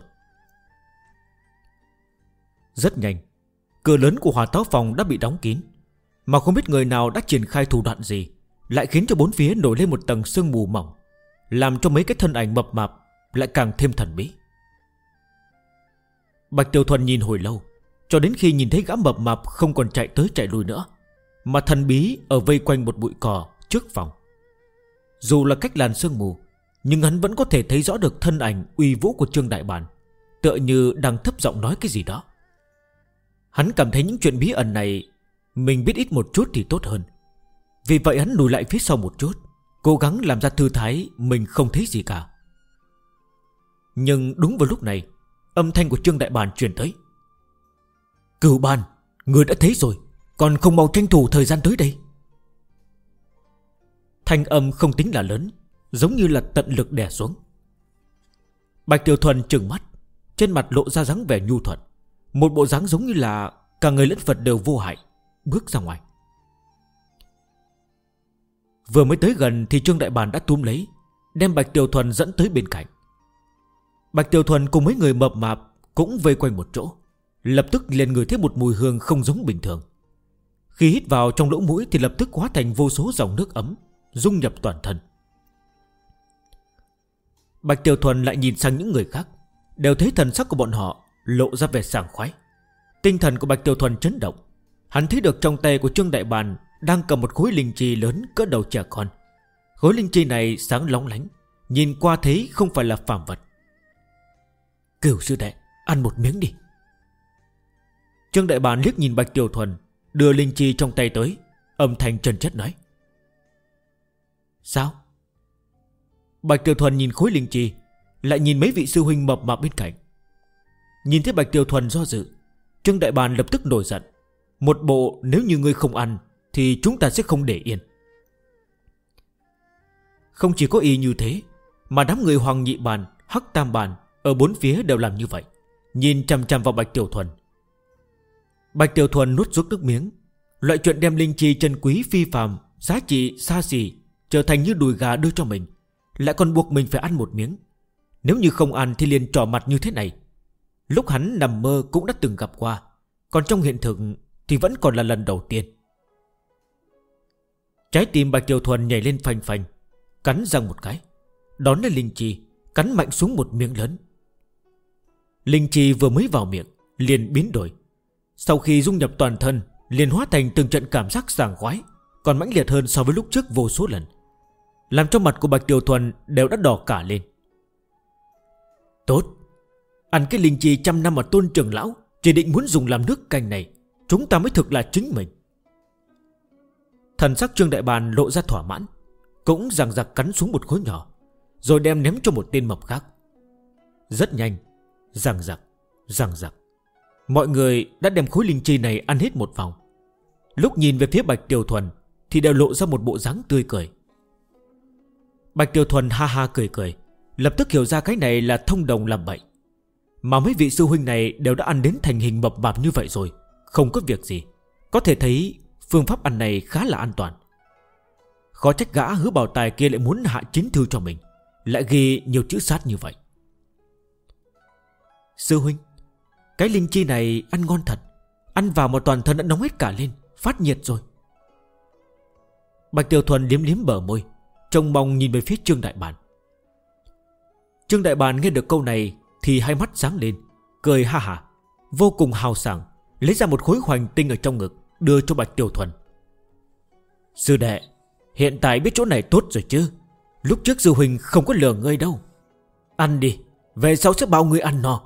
Rất nhanh, cửa lớn của Hỏa Táo Phòng đã bị đóng kín, mà không biết người nào đã triển khai thủ đoạn gì, lại khiến cho bốn phía nổi lên một tầng sương mù mỏng, làm cho mấy cái thân ảnh mập mạp lại càng thêm thần bí. Bạch Tiểu Thuần nhìn hồi lâu, cho đến khi nhìn thấy gã mập mạp không còn chạy tới chạy lui nữa, mà thần bí ở vây quanh một bụi cỏ trước phòng. Dù là cách làn sương mù, nhưng hắn vẫn có thể thấy rõ được thân ảnh uy vũ của Trương Đại Bản, tựa như đang thấp giọng nói cái gì đó. Hắn cảm thấy những chuyện bí ẩn này mình biết ít một chút thì tốt hơn. Vì vậy hắn lùi lại phía sau một chút, cố gắng làm ra thư thái mình không thấy gì cả. Nhưng đúng vào lúc này, âm thanh của Trương Đại Bản truyền tới. Cửu Ban, người đã thấy rồi, còn không mau tranh thủ thời gian tới đây. Thanh âm không tính là lớn, giống như là tận lực đè xuống. Bạch Tiểu Thuần trừng mắt, trên mặt lộ ra dáng vẻ nhu thuận, một bộ dáng giống như là cả người lẫn vật đều vô hại, bước ra ngoài. Vừa mới tới gần thì Trương Đại Bản đã túm lấy, đem Bạch Tiểu Thuần dẫn tới bên cạnh. Bạch Tiểu Thuần cùng mấy người mập mạp cũng vây quanh một chỗ, lập tức liền ngửi thấy một mùi hương không giống bình thường. Khi hít vào trong lỗ mũi thì lập tức hóa thành vô số dòng nước ấm, dung nhập toàn thân. Bạch Tiểu Thuần lại nhìn sang những người khác, đều thấy thần sắc của bọn họ lộ ra vẻ sảng khoái. Tinh thần của Bạch Tiểu Thuần chấn động. Hắn thấy được trong tay của Trương Đại Bản đang cầm một khối linh chi lớn cỡ đầu trẻ con. Khối linh chi này sáng lóng lánh, nhìn qua thấy không phải là phàm vật. Cửu sư đệ, ăn một miếng đi. Trương Đại Bản liếc nhìn Bạch Tiểu Thuần, đưa linh chi trong tay tới, âm thanh trần chất nói. Sao? Bạch Tiểu Thuần nhìn khối linh chi, lại nhìn mấy vị sư huynh mập mạp bên cạnh. Nhìn thấy Bạch Tiểu Thuần do dự, Trương Đại Bản lập tức nổi giận. Một bộ nếu như ngươi không ăn thì chúng ta sẽ không để yên. Không chỉ có ý như thế, mà đám người Hoàng Nhị Bản, Hắc Tam Bản ở bốn phía đều làm như vậy, nhìn chằm chằm vào Bạch Tiểu Thuần. Bạch Tiểu Thuần nuốt xuống nước miếng. Loại chuyện đem linh chi chân quý phi phàm, giá trị xa xỉ trở thành như đùi gà đưa cho mình, lại còn buộc mình phải ăn một miếng. Nếu như không ăn thì liền trỏ mặt như thế này. Lúc hắn nằm mơ cũng đã từng gặp qua, còn trong hiện thực thì vẫn còn là lần đầu tiên. Trái tim Bạch Tiểu Thuần nhảy lên phanh phanh, cắn răng một cái, đón lấy linh chi, cắn mạnh xuống một miếng lớn. Linh chi vừa mới vào miệng liền biến đổi. Sau khi dung nhập toàn thân, liền hóa thành từng trận cảm giác sảng khoái, còn mãnh liệt hơn so với lúc trước vô số lần, làm cho mặt của Bạch Tiểu Thuần đều đã đỏ cả lên. Tốt, ăn cái linh chi trăm năm mà Tôn trưởng lão chỉ định muốn dùng làm nước canh này, chúng ta mới thực là chính mình. Thần sắc Trương Đại Bản lộ ra thỏa mãn, cũng giằng giặc cắn xuống một khối nhỏ, rồi đem ném cho một tên mập khác. Rất nhanh, giằng giặc, mọi người đã đem khối linh chi này ăn hết một vòng. Lúc nhìn về phía Bạch Tiểu Thuần thì đều lộ ra một bộ dáng tươi cười. Bạch Tiểu Thuần ha ha cười, lập tức hiểu ra cái này là thông đồng làm bậy. Mà mấy vị sư huynh này đều đã ăn đến thành hình mập mạp như vậy rồi, không có việc gì. Có thể thấy phương pháp ăn này khá là an toàn. Khó trách gã Hứa Bảo Tài kia lại muốn hạ chiến thư cho mình, lại ghi nhiều chữ sát như vậy. Sư huynh, cái linh chi này ăn ngon thật, ăn vào mà toàn thân đã nóng hết cả lên, phát nhiệt rồi. Bạch Tiểu Thuần liếm liếm bờ môi, trông mong nhìn về phía Trương Đại Bản. Trương Đại Bản nghe được câu này thì hai mắt sáng lên, cười ha hả, vô cùng hào sảng, lấy ra một khối hoành tinh ở trong ngực, đưa cho Bạch Tiểu Thuần. Sư đệ, hiện tại biết chỗ này tốt rồi chứ? Lúc trước sư huynh không có lừa ngươi đâu. Ăn đi, về sau sẽ bao ngươi ăn no.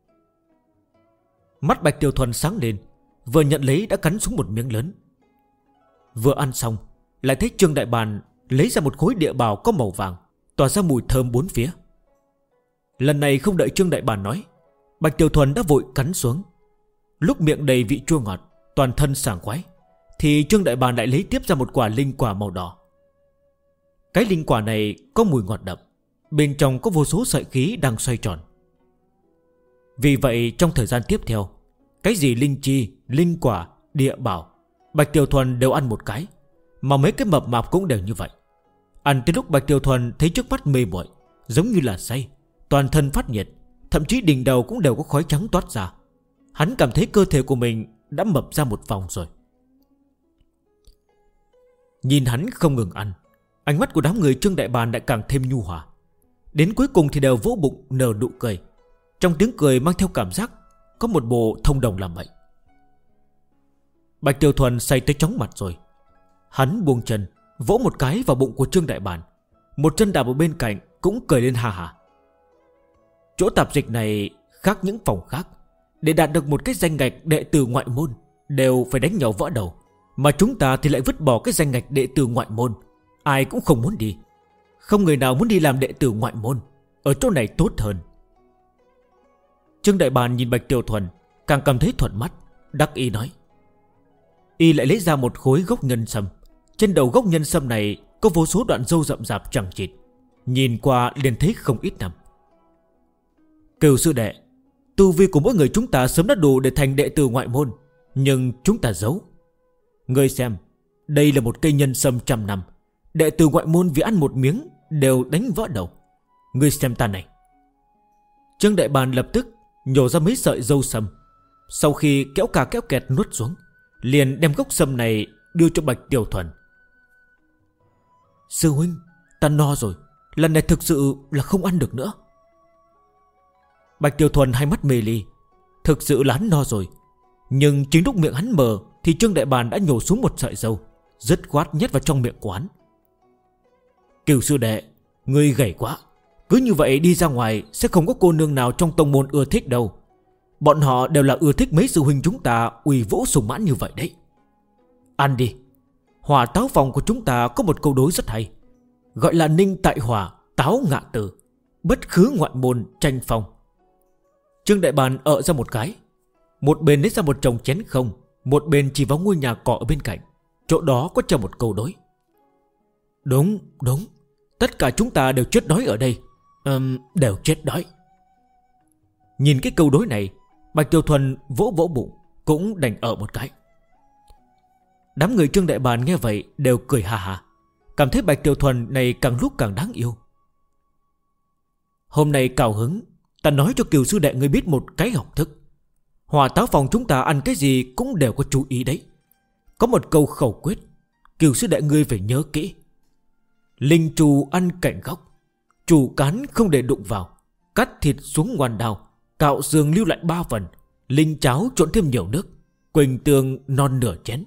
Mắt Bạch Tiểu Thuần sáng lên, vừa nhận lấy đã cắn xuống một miếng lớn. Vừa ăn xong, lại thấy Trương Đại Bàn lấy ra một khối địa bào có màu vàng, tỏa ra mùi thơm bốn phía. Lần này không đợi Trương Đại Bàn nói, Bạch Tiểu Thuần đã vội cắn xuống. Lúc miệng đầy vị chua ngọt, toàn thân sảng khoái, thì Trương Đại Bàn lại lấy tiếp ra một quả linh quả màu đỏ. Cái linh quả này có mùi ngọt đậm, bên trong có vô số sợi khí đang xoay tròn. Vì vậy trong thời gian tiếp theo, cái gì linh chi, linh quả, địa bảo, Bạch Tiểu Thuần đều ăn một cái. Mà mấy cái mập mạp cũng đều như vậy. Ăn tới lúc Bạch Tiểu Thuần thấy trước mắt mê muội, giống như là say, toàn thân phát nhiệt, thậm chí đỉnh đầu cũng đều có khói trắng toát ra. Hắn cảm thấy cơ thể của mình đã mập ra một vòng rồi. Nhìn hắn không ngừng ăn, ánh mắt của đám người Trương Đại Bàn lại càng thêm nhu hòa. Đến cuối cùng thì đều vỗ bụng nở nụ cười. Trong tiếng cười mang theo cảm giác có một bộ thông đồng làm vậy. Bạch Tiểu Thuần say tới chóng mặt rồi. Hắn buông chân, vỗ một cái vào bụng của Trương Đại Bàn, một chân đạp ở bên cạnh cũng cười lên ha ha. Chỗ tạp dịch này khác những phòng khác, để đạt được một cái danh ngạch đệ tử ngoại môn đều phải đánh nhau vỡ đầu, mà chúng ta thì lại vứt bỏ cái danh ngạch đệ tử ngoại môn. Ai cũng không muốn đi, không người nào muốn đi làm đệ tử ngoại môn. Ở chỗ này tốt hơn. Trương Đại Bàn nhìn Bạch Tiểu Thuần càng cảm thấy thuận mắt, đắc ý nói. Y lại lấy ra một khối gốc nhân sâm. Trên đầu gốc nhân sâm này có vô số đoạn râu rậm rạp chằng chịt, nhìn qua liền thấy không ít năm. Cửu sư đệ, tu vi của mỗi người chúng ta sớm đã đủ để thành đệ tử ngoại môn, nhưng chúng ta giấu. Ngươi xem, đây là một cây nhân sâm 100 năm, đệ tử ngoại môn vì ăn một miếng đều đánh vỡ đầu. Ngươi xem ta này. Trương Đại Bàn lập tức nhổ ra mấy sợi râu sâm. Sau khi kéo cả kéo kẹt nuốt xuống, liền đem gốc sâm này đưa cho Bạch Tiểu Thuần. Sư huynh, ta no rồi, lần này thực sự là không ăn được nữa. Bạch Tiểu Thuần hai mắt mê ly. Thực sự là hắn no rồi. Nhưng chính lúc miệng hắn mở thì Trương Đại Bàn đã nhổ xuống một sợi râu, dứt khoát nhét vào trong miệng của hắn. Cửu sư đệ, ngươi gầy quá, cứ như vậy đi ra ngoài sẽ không có cô nương nào trong tông môn ưa thích đâu. Bọn họ đều là ưa thích mấy sư huynh chúng ta uy vũ sùng mãn như vậy đấy. Ăn đi. Hỏa táo phòng của chúng ta có một câu đối rất hay, gọi là ninh tại hỏa, táo ngạ tử, bất khứ ngoại môn tranh phong. Trương Đại Bàn ợ ra một cái, một bên lấy ra một chồng chén không, một bên chỉ vào ngôi nhà cỏ ở bên cạnh. Chỗ đó có treo một câu đối. Đúng, đúng, tất cả chúng ta đều chết đói ở đây. Đều chết đói. Nhìn cái câu đối này, Bạch Tiểu Thuần vỗ vỗ bụng, cũng đành ở một cái. Đám người Trương Đại Bàn nghe vậy đều cười hà hà, cảm thấy Bạch Tiểu Thuần này càng lúc càng đáng yêu. Hôm nay cào hứng, ta nói cho Kiều sư đệ ngươi biết một cái học thức. Hỏa táo phòng chúng ta ăn cái gì cũng đều có chú ý đấy. Có một câu khẩu quyết, Kiều sư đệ ngươi phải nhớ kỹ. Linh trù ăn cạnh góc, trù cán không để đụng vào, cắt thịt xuống ngoằn đào, cạo xương lưu lại 3 phần, linh cháo trộn thêm nhiều nước, quỳnh tương non nửa chén.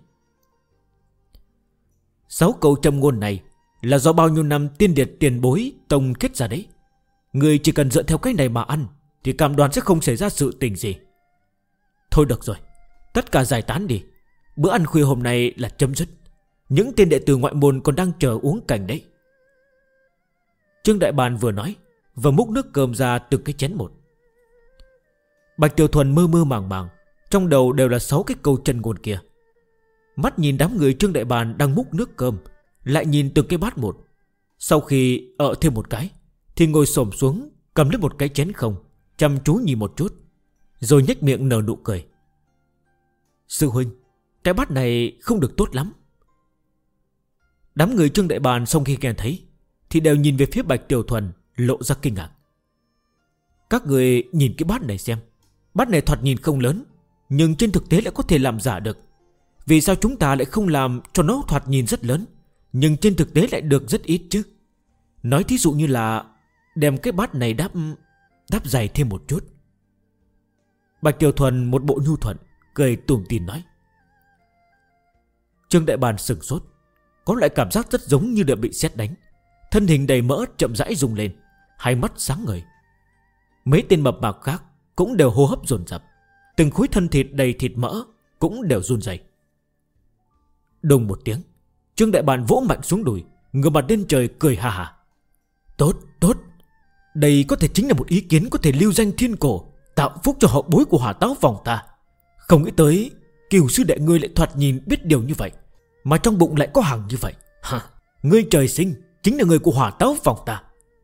6 câu châm ngôn này là do bao nhiêu năm tiên điệt tiền bối tông kết ra đấy. Người chỉ cần dựa theo cách này mà ăn thì cam đoan sẽ không xảy ra sự tình gì. Thôi được rồi, tất cả giải tán đi. Bữa ăn khuya hôm nay là chấm dứt. Những tên đệ tử ngoại môn còn đang chờ uống cành đấy. Trương Đại Bàn vừa nói vừa múc nước cơm ra từng cái chén một. Bạch Tiểu Thuần mơ mơ màng màng, trong đầu đều là 6 cái câu chân ngôn kia. Mắt nhìn đám người Trương Đại Bàn đang múc nước cơm, lại nhìn từng cái bát một. Sau khi ợ thêm một cái thì ngồi xổm xuống, cầm lấy một cái chén không, chăm chú nhìn một chút, rồi nhếch miệng nở nụ cười. Sư huynh, cái bát này không được tốt lắm. Đám người Trương Đại Bàn sau khi nghe thấy thì đều nhìn về phía Bạch Tiểu Thuần, lộ ra kinh ngạc. Các người nhìn cái bát này xem, bát này thoạt nhìn không lớn, nhưng trên thực tế lại có thể làm giả được. Vì sao chúng ta lại không làm cho nó thoạt nhìn rất lớn, nhưng trên thực tế lại được rất ít chứ? Nói thí dụ như là đem cái bát này đắp dày thêm một chút. Bạch Tiểu Thuần một bộ nhu thuận, cười tủm tỉm nói. Trương Đại Bàn sửng sốt, có loại cảm giác rất giống như đã bị sét đánh. Thân hình đầy mỡ chậm rãi rung lên, hai mắt sáng ngời. Mấy tên mập mạp khác cũng đều hô hấp dồn dập, từng khối thân thịt đầy thịt mỡ cũng đều run rẩy. Đùng một tiếng, Trương Đại Bàn vỗ mạnh xuống đùi, ngửa mặt lên trời cười hà hà. Tốt, tốt, đây có thể chính là một ý kiến có thể lưu danh thiên cổ, tạo phúc cho hậu bối của Hỏa Táo Phòng ta. Không nghĩ tới Cửu sư đệ ngươi lại thoạt nhìn biết điều như vậy, mà trong bụng lại có hằng như vậy. Ngươi trời sinh chính là người của Hỏa Táo Phòng ta.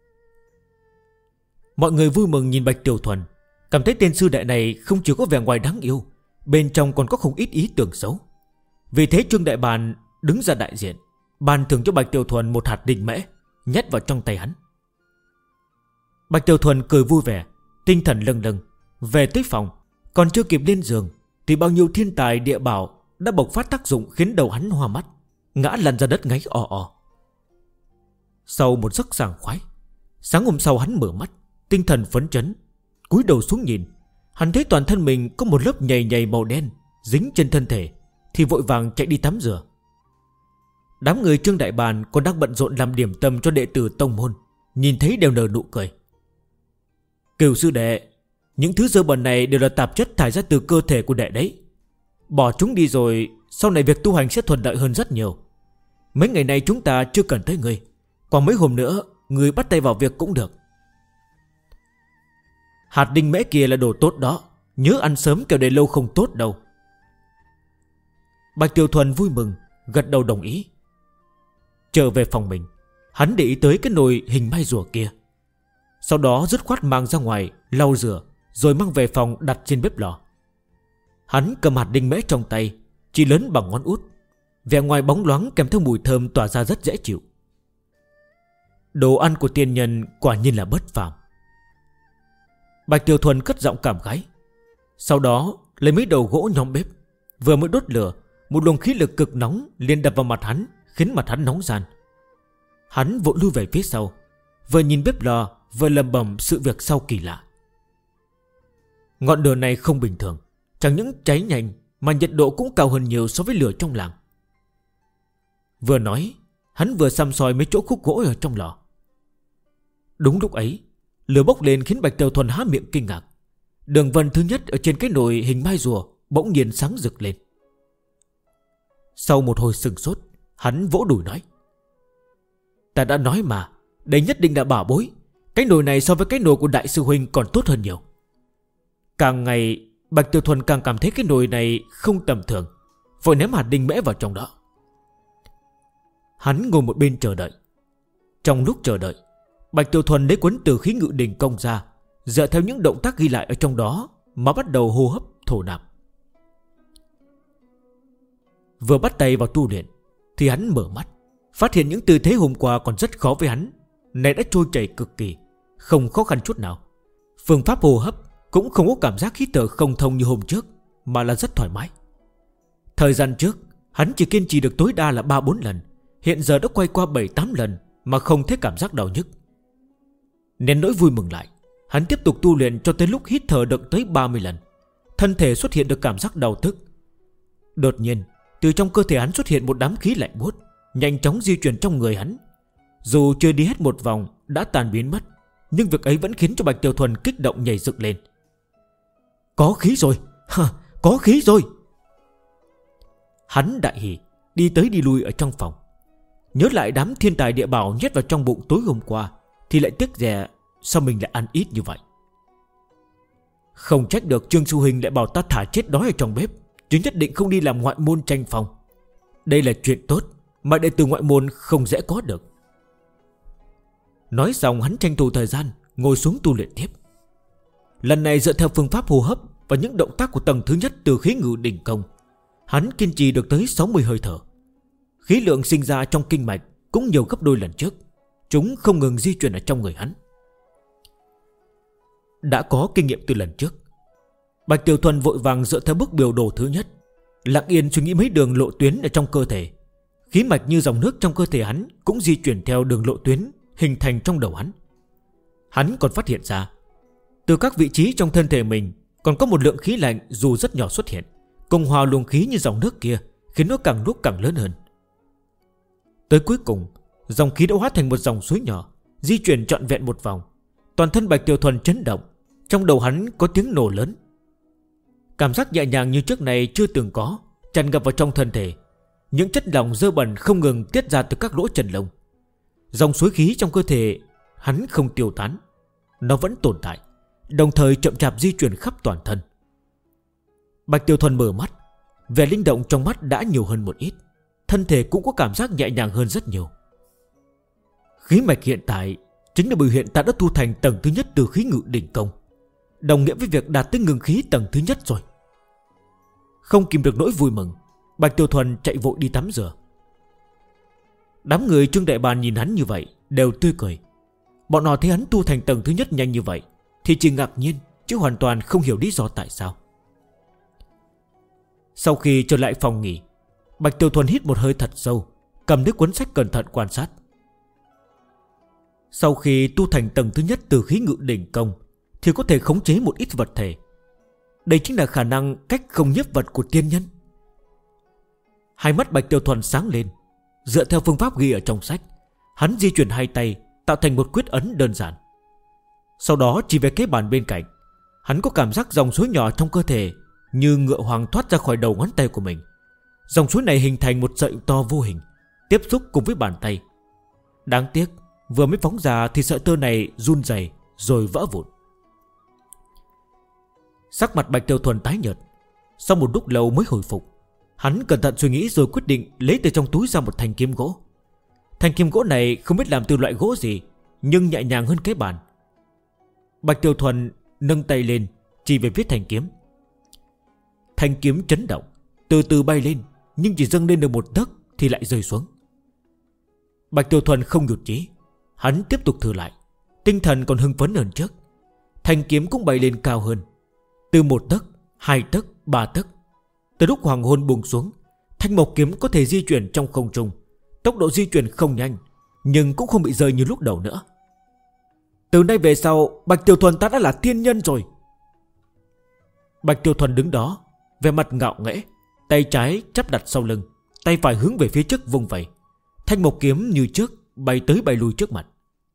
Mọi người vui mừng nhìn Bạch Tiểu Thuần, cảm thấy tên sư đệ này không chỉ có vẻ ngoài đáng yêu, bên trong còn có không ít ý tưởng xấu. Vì thế Trương Đại Bàn đứng ra đại diện, ban thưởng cho Bạch Tiểu Thuần một hạt đinh mễ, nhét vào trong tay hắn. Bạch Tiểu Thuần cười vui vẻ, tinh thần lâng lâng. Về tới phòng, còn chưa kịp lên giường thì bao nhiêu thiên tài địa bảo đã bộc phát tác dụng, khiến đầu hắn hoa mắt, ngã lăn ra đất ngáy ò ò. Sau một giấc sảng khoái, sáng hôm sau hắn mở mắt, tinh thần phấn chấn, cúi đầu xuống nhìn, hắn thấy toàn thân mình có một lớp nhầy nhầy màu đen dính trên thân thể, thì vội vàng chạy đi tắm rửa. Đám người Trương Đại Bàn còn đang bận rộn làm điểm tâm cho đệ tử tông môn, nhìn thấy đều nở nụ cười. Cửu sư đệ, những thứ dơ bẩn này đều là tạp chất thải ra từ cơ thể của đệ đấy. Bỏ chúng đi rồi, sau này việc tu hành sẽ thuận lợi hơn rất nhiều. Mấy ngày nay chúng ta chưa cần tới ngươi, qua mấy hôm nữa ngươi bắt tay vào việc cũng được. Hạt đinh mễ kia là đồ tốt đó, nhớ ăn sớm kẻo để lâu không tốt đâu. Bạch Tiểu Thuần vui mừng, gật đầu đồng ý. Trở về phòng mình, hắn để ý tới cái nồi hình mai rùa kia. Sau đó dứt khoát mang ra ngoài lau rửa, rồi mang về phòng đặt trên bếp lò. Hắn cầm hạt đinh mễ trong tay, chỉ lớn bằng ngón út, vẻ ngoài bóng loáng kèm theo mùi thơm tỏa ra rất dễ chịu. Đồ ăn của tiên nhân quả nhiên là bất phàm. Bạch Tiểu Thuần cất giọng cảm khái. Sau đó lấy mấy đầu gỗ nhóm bếp, vừa mới đốt lửa, một luồng khí lực cực nóng liền đập vào mặt hắn, khiến mặt hắn nóng ran. Hắn vội lui về phía sau, vừa nhìn bếp lò vừa lẩm bẩm sự việc sau kỳ lạ. Ngọn lửa này không bình thường, chẳng những cháy nhanh mà nhiệt độ cũng cao hơn nhiều so với lửa trong làng. Vừa nói, hắn vừa xăm soi mấy chỗ khúc gỗ ở trong lò. Đúng lúc ấy, lửa bốc lên khiến Bạch Tiểu Thuần há miệng kinh ngạc. Đường vân thứ nhất ở trên cái nồi hình mai rùa bỗng nhiên sáng rực lên. Sau một hồi sừng sốt, hắn vỗ đùi nói: Ta đã nói mà, đây nhất định là bảo bối. Cái nồi này so với cái nồi của đại sư huynh còn tốt hơn nhiều. Càng ngày Bạch Tiểu Thuần càng cảm thấy cái nồi này không tầm thường, vội ném hạt đinh mễ vào trong đó. Hắn ngồi một bên chờ đợi. Trong lúc chờ đợi, Bạch Tiểu Thuần lấy cuốn Tử Khí Ngự Đình Công ra, dựa theo những động tác ghi lại ở trong đó mà bắt đầu hô hấp thổ nạp. Vừa bắt tay vào tu luyện thì hắn mở mắt, phát hiện những tư thế hôm qua còn rất khó với hắn này đã trôi chảy cực kỳ, không khó khăn chút nào. Phương pháp hô hấp cũng không có cảm giác hít thở không thông như hôm trước, mà là rất thoải mái. Thời gian trước hắn chỉ kiên trì được tối đa là 3-4 lần, hiện giờ đã quay qua 7-8 lần mà không thấy cảm giác đau nhức. Nên nỗi vui mừng lại, hắn tiếp tục tu luyện cho tới lúc hít thở được tới 30 lần, thân thể xuất hiện được cảm giác đau tức. Đột nhiên từ trong cơ thể hắn xuất hiện một đám khí lạnh buốt, nhanh chóng di chuyển trong người hắn. Dù chưa đi hết một vòng đã tan biến mất, nhưng việc ấy vẫn khiến cho Bạch Tiểu Thuần kích động nhảy dựng lên. Có khí rồi, có khí rồi. Hắn đại hỉ, đi tới đi lui ở trong phòng. Nhớ lại đám thiên tài địa bảo nhét vào trong bụng tối hôm qua, thì lại tiếc rẻ sao mình lại ăn ít như vậy. Không trách được Trương Sư Huynh lại bảo ta thả chết đói ở trong bếp, chứ nhất định không đi làm ngoại môn tranh phong. Đây là chuyện tốt mà đệ tử ngoại môn không dễ có được. Nói xong hắn tranh thủ thời gian ngồi xuống tu luyện tiếp. Lần này dựa theo phương pháp hô hấp và những động tác của tầng thứ nhất Từ Khí Ngự Đỉnh Công, hắn kiên trì được tới 60 hơi thở. Khí lượng sinh ra trong kinh mạch cũng nhiều gấp đôi lần trước, chúng không ngừng di chuyển ở trong người hắn. Đã có kinh nghiệm từ lần trước, Bạch Tiểu Thuần vội vàng dựa theo bước biểu đồ thứ nhất, lặng yên suy nghĩ mấy đường lộ tuyến ở trong cơ thể. Khí mạch như dòng nước trong cơ thể hắn cũng di chuyển theo đường lộ tuyến hình thành trong đầu hắn. Hắn còn phát hiện ra, từ các vị trí trong thân thể mình còn có một lượng khí lạnh dù rất nhỏ xuất hiện, Cùng hòa luồng khí như dòng nước kia, khiến nó càng lúc càng lớn hơn. Tới cuối cùng, dòng khí đã hóa thành một dòng suối nhỏ, di chuyển trọn vẹn một vòng. Toàn thân Bạch Tiểu Thuần chấn động. Trong đầu hắn có tiếng nổ lớn. Cảm giác nhẹ nhàng như trước này chưa từng có tràn ngập vào trong thân thể. Những chất lỏng dơ bẩn không ngừng tiết ra từ các lỗ chân lông. Dòng suối khí trong cơ thể hắn không tiêu tán, nó vẫn tồn tại, đồng thời chậm chạp di chuyển khắp toàn thân. Bạch Tiểu Thuần mở mắt, vẻ linh động trong mắt đã nhiều hơn một ít. Thân thể cũng có cảm giác nhẹ nhàng hơn rất nhiều. Khí mạch hiện tại chính là biểu hiện ta đã tu thành tầng thứ nhất từ khí ngự đỉnh công, đồng nghĩa với việc đạt tới ngưng khí tầng thứ nhất rồi. Không kìm được nỗi vui mừng, Bạch Tiểu Thuần chạy vội đi tắm rửa. Đám người Trương Đại Bàn nhìn hắn như vậy đều tươi cười. Bọn họ thấy hắn tu thành tầng thứ nhất nhanh như vậy thì chỉ ngạc nhiên, chứ hoàn toàn không hiểu lý do tại sao. Sau khi trở lại phòng nghỉ, Bạch Tiểu Thuần hít một hơi thật sâu, cầm đứa cuốn sách cẩn thận quan sát. Sau khi tu thành tầng thứ nhất từ khí ngự đỉnh công thì có thể khống chế một ít vật thể. Đây chính là khả năng cách không nhiếp vật của tiên nhân. Hai mắt Bạch Tiểu Thuần sáng lên. Dựa theo phương pháp ghi ở trong sách, hắn di chuyển hai tay tạo thành một quyết ấn đơn giản. Sau đó chỉ về cái bàn bên cạnh, hắn có cảm giác dòng suối nhỏ trong cơ thể như ngựa hoàng thoát ra khỏi đầu ngón tay của mình. Dòng suối này hình thành một sợi to vô hình, tiếp xúc cùng với bàn tay. Đáng tiếc vừa mới phóng ra thì sợi tơ này run rẩy rồi vỡ vụn. Sắc mặt Bạch Tiểu Thuần tái nhợt. Sau một lúc lâu mới hồi phục. Hắn cẩn thận suy nghĩ rồi quyết định lấy từ trong túi ra một thanh kiếm gỗ. Thanh kiếm gỗ này không biết làm từ loại gỗ gì, nhưng nhẹ nhàng hơn cái bàn. Bạch Tiểu Thuần nâng tay lên chỉ về phía thanh kiếm. Thanh kiếm chấn động, từ từ bay lên, nhưng chỉ dâng lên được một tấc thì lại rơi xuống. Bạch Tiểu Thuần không nhụt chí, hắn tiếp tục thử lại, tinh thần còn hưng phấn hơn trước. Thanh kiếm cũng bay lên cao hơn, từ 1 tấc, 2 tấc, 3 tấc. Từ lúc hoàng hôn buông xuống, thanh mộc kiếm có thể di chuyển trong không trung. Tốc độ di chuyển không nhanh, nhưng cũng không bị rơi như lúc đầu nữa. Từ nay về sau, Bạch Tiểu Thuần ta đã là tiên nhân rồi. Bạch Tiểu Thuần đứng đó, vẻ mặt ngạo nghễ, tay trái chắp đặt sau lưng, tay phải hướng về phía trước vung vẩy. Thanh mộc kiếm như trước bay tới bay lui trước mặt.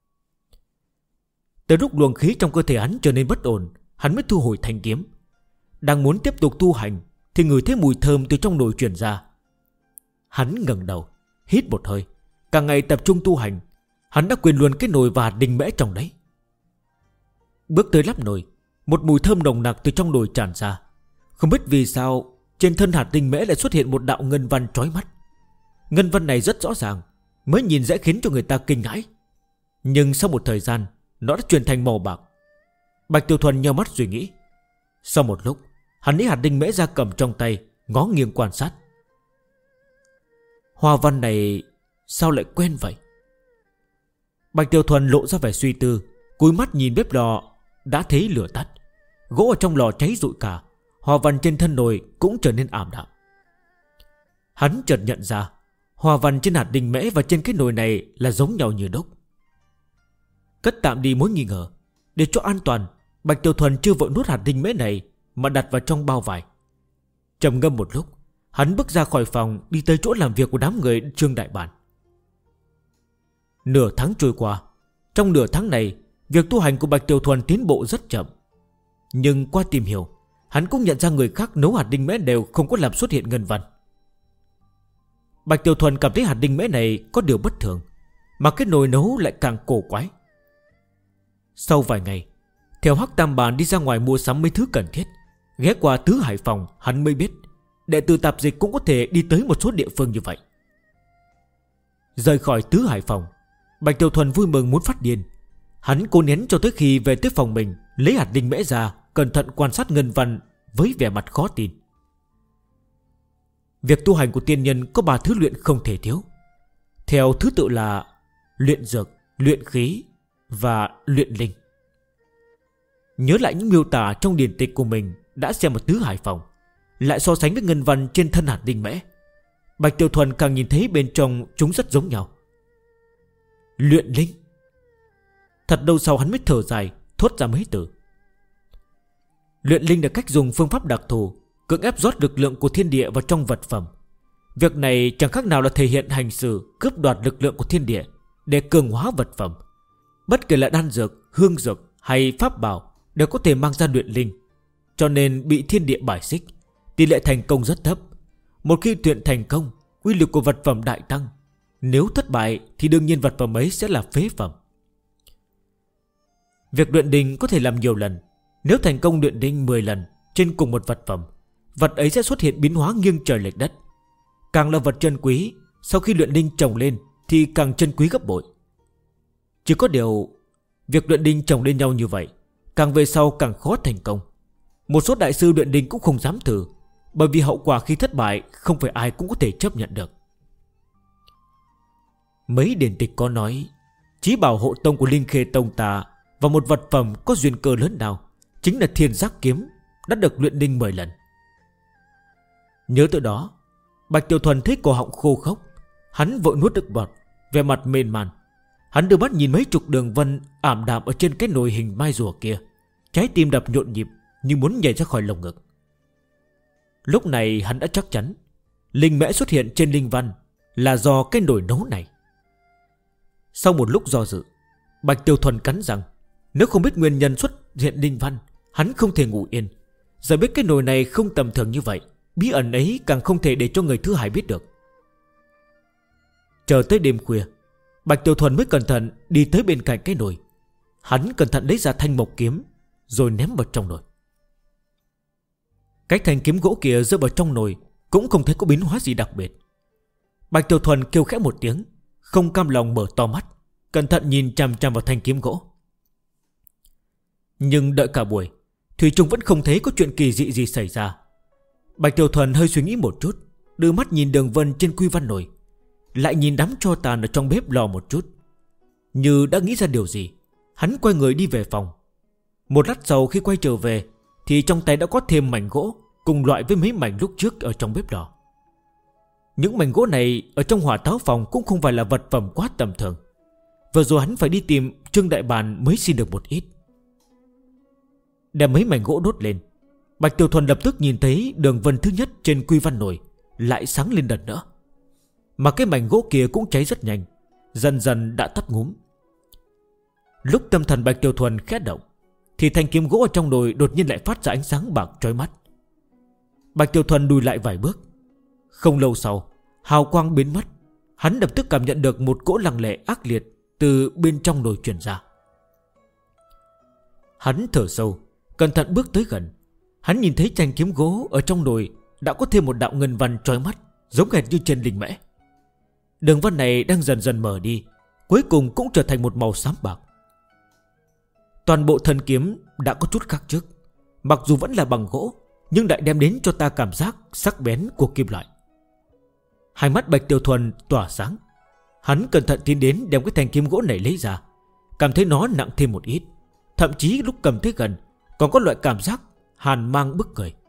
Tới lúc luồng khí trong cơ thể hắn trở nên bất ổn, hắn mới thu hồi thanh kiếm. Đang muốn tiếp tục tu hành thì ngửi thấy mùi thơm từ trong nồi truyền ra. Hắn ngẩng đầu, hít một hơi, càng ngày tập trung tu hành. Hắn đã quên luôn cái nồi và hạt đinh mẽ trong đấy. Bước tới lắp nồi, một mùi thơm nồng nặc từ trong nồi tràn ra. Không biết vì sao trên thân hạt đinh mẽ lại xuất hiện một đạo ngân văn chói mắt. Ngân văn này rất rõ ràng, mới nhìn dễ khiến cho người ta kinh hãi. Nhưng sau một thời gian, nó đã chuyển thành màu bạc. Bạch Tiểu Thuần nheo mắt suy nghĩ. Sau một lúc, hắn lấy hạt đinh mẽ ra cầm trong tay, ngó nghiêng quan sát. Hoa văn này sao lại quen vậy? Bạch Tiểu Thuần lộ ra vẻ suy tư, cúi mắt nhìn bếp lò đã thấy lửa tắt. Gỗ ở trong lò cháy rụi cả, hoa văn trên thân nồi cũng trở nên ảm đạm. Hắn chợt nhận ra hoa văn trên hạt đinh mẽ và trên cái nồi này là giống nhau như đúc. Cất tạm đi mối nghi ngờ, để cho an toàn, Bạch Tiểu Thuần chưa vội nuốt hạt đinh mẽ này mà đặt vào trong bao vải. Trầm ngâm một lúc, hắn bước ra khỏi phòng, đi tới chỗ làm việc của đám người Trương Đại Bản. Nửa tháng trôi qua. Trong nửa tháng này, việc tu hành của Bạch Tiểu Thuần tiến bộ rất chậm. Nhưng qua tìm hiểu, hắn cũng nhận ra người khác nấu hạt đinh mẽ đều không có làm xuất hiện ngân văn. Bạch Tiểu Thuần cảm thấy hạt đinh mẽ này có điều bất thường, mà cái nồi nấu lại càng cổ quái. Sau vài ngày, theo Hắc Tam Bàn đi ra ngoài mua sắm mấy thứ cần thiết, ghé qua Tứ Hải Phòng, hắn mới biết đệ tử tạp dịch cũng có thể đi tới một số địa phương như vậy. Rời khỏi Tứ Hải Phòng, Bạch Tiểu Thuần vui mừng muốn phát điên. Hắn cố nén cho tới khi về tới phòng mình, lấy hạt đinh mẽ ra, cẩn thận quan sát ngân văn với vẻ mặt khó tin. Việc tu hành của tiên nhân có 3 thứ luyện không thể thiếu, theo thứ tự là luyện dược, luyện khí và luyện linh. Nhớ lại những miêu tả trong điển tịch của mình đã xem ở Tứ Hải Phòng, lại so sánh với ngân văn trên thân hạt đinh mẽ, Bạch Tiểu Thuần càng nhìn thấy bên trong chúng rất giống nhau. Luyện linh. Thật lâu sau hắn mới thở dài, thốt ra mấy từ. Luyện linh là cách dùng phương pháp đặc thù cưỡng ép rót lực lượng của thiên địa vào trong vật phẩm. Việc này chẳng khác nào là thể hiện hành xử cướp đoạt lực lượng của thiên địa để cường hóa vật phẩm. Bất kể là đan dược, hương dược hay pháp bảo đều có thể mang ra luyện linh, cho nên bị thiên địa bài xích, tỷ lệ thành công rất thấp. Một khi luyện thành công, uy lực của vật phẩm đại tăng. Nếu thất bại thì đương nhiên vật phẩm ấy sẽ là phế phẩm. Việc luyện đinh có thể làm nhiều lần. Nếu thành công luyện đinh 10 lần trên cùng một vật phẩm, vật ấy sẽ xuất hiện biến hóa nghiêng trời lệch đất. Càng là vật chân quý, sau khi luyện đinh chồng lên thì càng chân quý gấp bội. Chỉ có điều, việc luyện đinh chồng lên nhau như vậy, càng về sau càng khó thành công. Một số đại sư luyện đinh cũng không dám thử, bởi vì hậu quả khi thất bại không phải ai cũng có thể chấp nhận được. Mấy điển tịch có nói, chí bảo hộ tông của Linh Khê Tông ta và một vật phẩm có duyên cơ lớn nào chính là Thiên Giác Kiếm, đã được luyện đinh 10 lần. Nhớ tới đó, Bạch Tiểu Thuần thấy cổ họng khô khốc. Hắn vội nuốt nước bọt, vẻ mặt mên man. Hắn đưa mắt nhìn mấy chục đường vân ảm đạm ở trên cái nồi hình mai rùa kia, trái tim đập nhộn nhịp như muốn nhảy ra khỏi lồng ngực. Lúc này hắn đã chắc chắn linh mễ xuất hiện trên linh văn là do cái nồi nấu này. Sau một lúc do dự, Bạch Tiểu Thuần cắn răng, nếu không biết nguyên nhân xuất hiện linh văn, hắn không thể ngủ yên. Giờ biết cái nồi này không tầm thường như vậy, bí ẩn ấy càng không thể để cho người thứ hai biết được. Chờ tới đêm khuya, Bạch Tiểu Thuần mới cẩn thận đi tới bên cạnh cái nồi. Hắn cẩn thận lấy ra thanh mộc kiếm, rồi ném vào trong nồi. Cái thanh kiếm gỗ kia rơi vào trong nồi cũng không thấy có biến hóa gì đặc biệt. Bạch Tiểu Thuần kêu khẽ một tiếng, không cam lòng mở to mắt, cẩn thận nhìn chằm chằm vào thanh kiếm gỗ. Nhưng đợi cả buổi, thủy chung vẫn không thấy có chuyện kỳ dị gì xảy ra. Bạch Tiểu Thuần hơi suy nghĩ một chút, đưa mắt nhìn đường vân trên quy văn nồi, lại nhìn đám tro tàn ở trong bếp lò một chút. Như đã nghĩ ra điều gì, hắn quay người đi về phòng. Một lát sau khi quay trở về thì trong tay đã có thêm mảnh gỗ cùng loại với mấy mảnh lúc trước ở trong bếp lò. Những mảnh gỗ này ở trong hỏa táo phòng cũng không phải là vật phẩm quá tầm thường. Vừa rồi hắn phải đi tìm Trương Đại Bàn mới xin được một ít. Đem mấy mảnh gỗ đốt lên, Bạch Tiểu Thuần lập tức nhìn thấy đường vân thứ nhất trên quy văn nồi lại sáng lên lần nữa. Mà cái mảnh gỗ kia cũng cháy rất nhanh, dần dần đã tắt ngúm. Lúc tâm thần Bạch Tiểu Thuần khẽ động thì thanh kiếm gỗ ở trong nồi đột nhiên lại phát ra ánh sáng bạc chói mắt. Bạch Tiểu Thuần lùi lại vài bước. Không lâu sau, hào quang biến mất. Hắn lập tức cảm nhận được một cỗ lăng lệ ác liệt từ bên trong nồi truyền ra. Hắn thở sâu, cẩn thận bước tới gần. Hắn nhìn thấy thanh kiếm gỗ ở trong nồi đã có thêm một đạo ngân văn chói mắt, giống hệt như trên linh mễ. Đường văn này đang dần dần mở đi, cuối cùng cũng trở thành một màu xám bạc. Toàn bộ thân kiếm đã có chút khác trước. Mặc dù vẫn là bằng gỗ, nhưng lại đem đến cho ta cảm giác sắc bén của kim loại. Hai mắt Bạch Tiểu Thuần tỏa sáng. Hắn cẩn thận tiến đến đem cái thanh kiếm gỗ này lấy ra, cảm thấy nó nặng thêm một ít. Thậm chí lúc cầm tới gần còn có loại cảm giác hàn mang bức cười.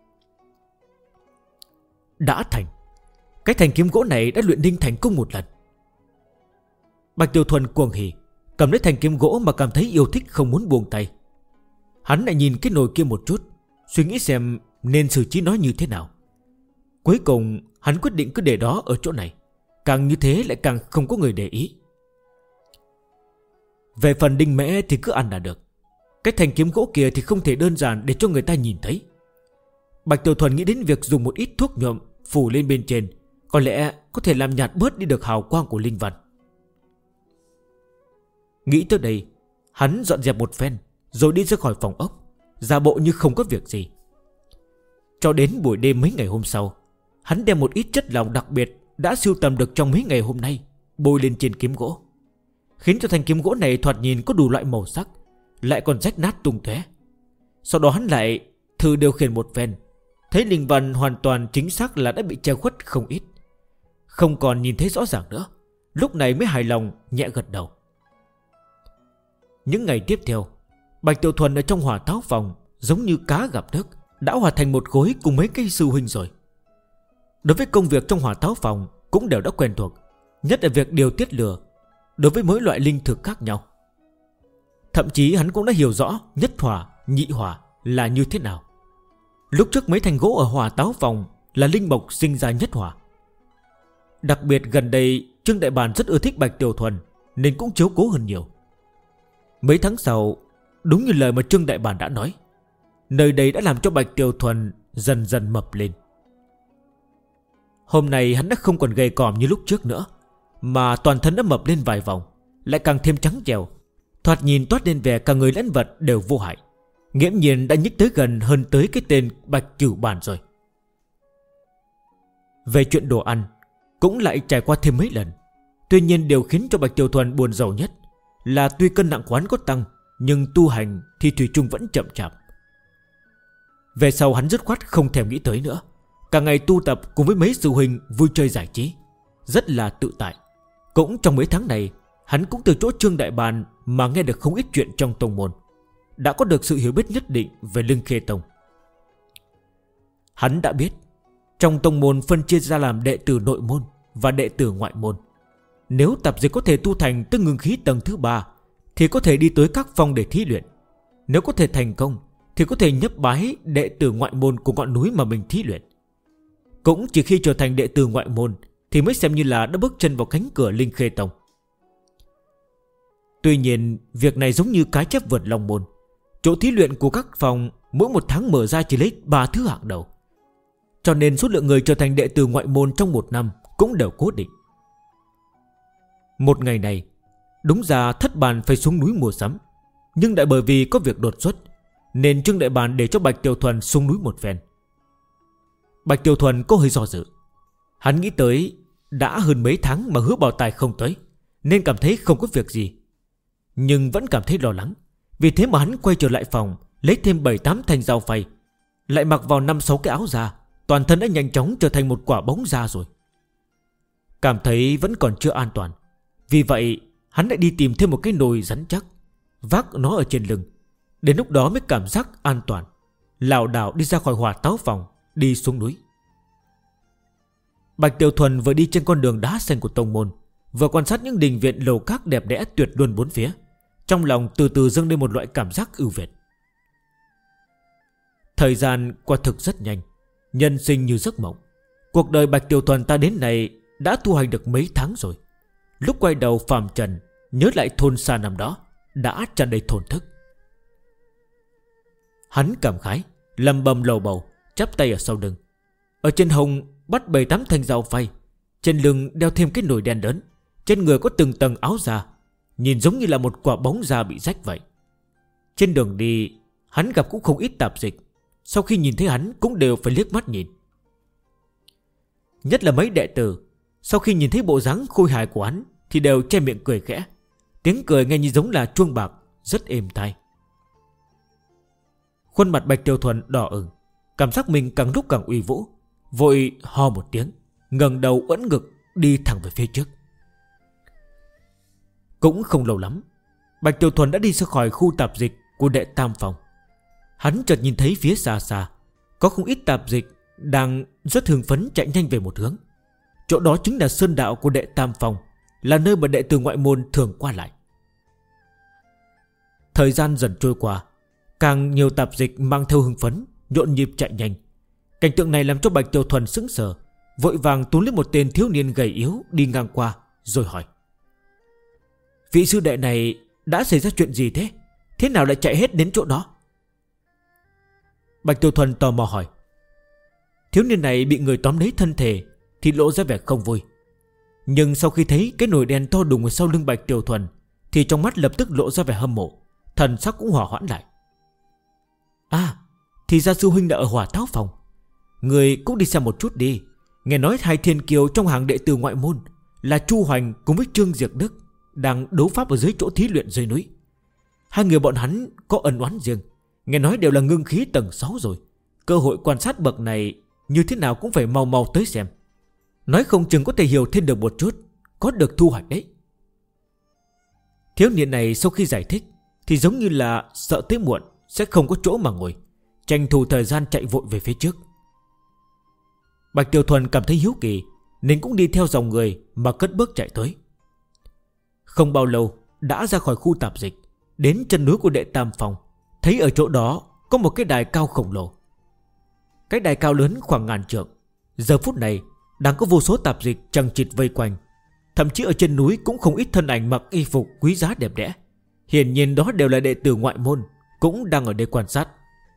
Đã thành. Cái thanh kiếm gỗ này đã luyện đinh thành công một lần. Bạch Tiểu Thuần cuồng hỉ, cầm lấy thanh kiếm gỗ mà cảm thấy yêu thích không muốn buông tay. Hắn lại nhìn cái nồi kia một chút, suy nghĩ xem nên xử trí nó như thế nào. Cuối cùng hắn quyết định cứ để đó ở chỗ này, càng như thế lại càng không có người để ý. Về phần đinh mễ thì cứ ăn là được. Cái thanh kiếm gỗ kia thì không thể đơn giản để cho người ta nhìn thấy. Bạch Tiểu Thuần nghĩ đến việc dùng một ít thuốc nhuộm phủ lên bên trên, có lẽ có thể làm nhạt bớt đi được hào quang của linh văn. Nghĩ tới đây, hắn dọn dẹp một phen rồi đi ra khỏi phòng ốc, giả bộ như không có việc gì. Cho đến buổi đêm mấy ngày hôm sau, hắn đem một ít chất lỏng đặc biệt đã sưu tầm được trong mấy ngày hôm nay bôi lên trên kiếm gỗ, khiến cho thanh kiếm gỗ này thoạt nhìn có đủ loại màu sắc, lại còn rách nát tung tóe. Sau đó hắn lại thử điều khiển một phen, thấy linh văn hoàn toàn chính xác là đã bị che khuất không ít, không còn nhìn thấy rõ ràng nữa. Lúc này mới hài lòng nhẹ gật đầu. Những ngày tiếp theo, Bạch Tiểu Thuần ở trong hỏa táo phòng giống như cá gặp nước, đã hòa thành một khối cùng mấy cây sư huynh rồi. Đối với công việc trong hỏa táo phòng cũng đều đã quen thuộc, nhất là việc điều tiết lửa đối với mỗi loại linh thực khác nhau. Thậm chí hắn cũng đã hiểu rõ nhất hỏa, nhị hỏa là như thế nào. Lúc trước mấy thanh gỗ ở hỏa táo phòng là linh mộc sinh ra nhất hỏa. Đặc biệt gần đây Trương Đại Bàn rất ưa thích Bạch Tiểu Thuần, nên cũng chiếu cố hơn nhiều. Mấy tháng sau, đúng như lời mà Trương Đại Bàn đã nói, nơi đây đã làm cho Bạch Tiểu Thuần dần dần mập lên. Hôm nay hắn đã không còn gầy còm như lúc trước nữa, mà toàn thân đã mập lên vài vòng, lại càng thêm trắng trẻo, thoạt nhìn toát lên vẻ cả người lẫn vật đều vô hại, nghiễm nhiên đã nhích tới gần hơn tới cái tên Bạch Cửu Bàn rồi. Về chuyện đồ ăn cũng lại trải qua thêm mấy lần. Tuy nhiên điều khiến cho Bạch Tiểu Thuần buồn rầu nhất là tuy cân nặng của hắn có tăng, nhưng tu hành thì thủy chung vẫn chậm chạp. Về sau hắn dứt khoát không thèm nghĩ tới nữa, cả ngày tu tập cùng với mấy sư huynh vui chơi giải trí, rất là tự tại. Cũng trong mấy tháng này, hắn cũng từ chỗ Trương Đại Bàn mà nghe được không ít chuyện trong tông môn, đã có được sự hiểu biết nhất định về Linh Khê Tông. Hắn đã biết trong tông môn phân chia ra làm đệ tử nội môn và đệ tử ngoại môn. Nếu tập dịch có thể tu thành tới ngưng khí tầng thứ 3 thì có thể đi tới các phong để thí luyện. Nếu có thể thành công thì có thể nhấp bái đệ tử ngoại môn của ngọn núi mà mình thí luyện. Cũng chỉ khi trở thành đệ tử ngoại môn thì mới xem như là đã bước chân vào cánh cửa Linh Khê Tông. Tuy nhiên việc này giống như cái chép vượt long môn. Chỗ thí luyện của các phòng mỗi một tháng mở ra chỉ lấy 3 thứ hạng đầu, cho nên số lượng người trở thành đệ tử ngoại môn trong một năm cũng đều cố định. Một ngày này đúng ra Thất Bàn phải xuống núi mua sắm, nhưng lại bởi vì có việc đột xuất nên Trương Đại Bàn để cho Bạch Tiểu Thuần xuống núi một phen. Bạch Tiểu Thuần có hơi do dự. Hắn nghĩ tới đã hơn mấy tháng mà Hứa Bảo Tài không tới, nên cảm thấy không có việc gì, nhưng vẫn cảm thấy lo lắng. Vì thế mà hắn quay trở lại phòng, lấy thêm 7-8 thanh dao phay, lại mặc vào 5-6 cái áo da, toàn thân đã nhanh chóng trở thành một quả bóng da rồi. Cảm thấy vẫn còn chưa an toàn, vì vậy hắn lại đi tìm thêm một cái nồi rắn chắc, vác nó ở trên lưng. Đến lúc đó mới cảm giác an toàn, lảo đảo đi ra khỏi hỏa táo phòng, đi xuống núi. Bạch Tiểu Thuần vừa đi trên con đường đá xanh của tông môn, vừa quan sát những đình viện lầu các đẹp đẽ tuyệt luân bốn phía, trong lòng từ từ dâng lên một loại cảm giác ưu việt. Thời gian qua thực rất nhanh, nhân sinh như giấc mộng. Cuộc đời Bạch Tiểu Thuần ta đến này đã tu hành được mấy tháng rồi. Lúc quay đầu phàm trần, nhớ lại thôn xa năm đó, đã tràn đầy thổn thức. Hắn cảm khái, lầm bầm lầu bầu, chắp tay ở sau lưng. Ở trên hông bắt 7-8 thanh dao phay, trên lưng đeo thêm cái nồi đen lớn, trên người có từng tầng áo da, nhìn giống như là một quả bóng da bị rách vậy. Trên đường đi hắn gặp cũng không ít tạp dịch, sau khi nhìn thấy hắn cũng đều phải liếc mắt nhìn. Nhất là mấy đệ tử, sau khi nhìn thấy bộ dáng khôi hài của hắn thì đều che miệng cười khẽ. Tiếng cười nghe như giống là chuông bạc, rất êm tai. Khuôn mặt Bạch Tiểu Thuần đỏ ửng, cảm giác mình càng lúc càng uy vũ, vội ho một tiếng, ngẩng đầu ưỡn ngực đi thẳng về phía trước. Cũng không lâu lắm, Bạch Tiểu Thuần đã đi ra khỏi khu tạp dịch của đệ tam phòng. Hắn chợt nhìn thấy phía xa xa có không ít tạp dịch đang rất hưng phấn chạy nhanh về một hướng. Chỗ đó chính là sơn đạo của đệ tam phòng, là nơi mà đệ tử ngoại môn thường qua lại. Thời gian dần trôi qua, càng nhiều tạp dịch mang theo hưng phấn nhộn nhịp chạy nhanh. Cảnh tượng này làm cho Bạch Tiểu Thuần sững sờ, vội vàng túm lấy một tên thiếu niên gầy yếu đi ngang qua, rồi hỏi: vị sư đệ này đã xảy ra chuyện gì thế? Thế nào lại chạy hết đến chỗ đó? Bạch Tiểu Thuần tò mò hỏi. Thiếu niên này bị người tóm lấy thân thể thì lộ ra vẻ không vui, nhưng sau khi thấy cái nồi đen to đùng ở sau lưng Bạch Tiểu Thuần thì trong mắt lập tức lộ ra vẻ hâm mộ, thần sắc cũng hòa hoãn lại. À, thì ra sư huynh đã ở hỏa táo phòng. Người cũng đi xem một chút đi. Nghe nói hai thiên kiều trong hàng đệ tử ngoại môn là Chu Hoành cùng với Trương Diệp Đức đang đấu pháp ở dưới chỗ thí luyện dưới núi. Hai người bọn hắn có ân oán riêng, nghe nói đều là ngưng khí tầng 6 rồi. Cơ hội quan sát bậc này như thế nào cũng phải mau mau tới xem. Nói không chừng có thể hiểu thêm được một chút, có được thu hoạch đấy. Thiếu niên này sau khi giải thích thì giống như là sợ tới muộn sẽ không có chỗ mà ngồi, tranh thủ thời gian chạy vội về phía trước. Bạch Tiểu Thuần cảm thấy hiếu kỳ nên cũng đi theo dòng người mà cất bước chạy tới. Không bao lâu đã ra khỏi khu tạp dịch, đến chân núi của đệ tam phòng, thấy ở chỗ đó có một cái đài cao khổng lồ. Cái đài cao lớn khoảng ngàn trượng, giờ phút này đang có vô số tạp dịch chằng chịt vây quanh. Thậm chí ở trên núi cũng không ít thân ảnh mặc y phục quý giá đẹp đẽ. Hiển nhiên đó đều là đệ tử ngoại môn, cũng đang ở đây quan sát.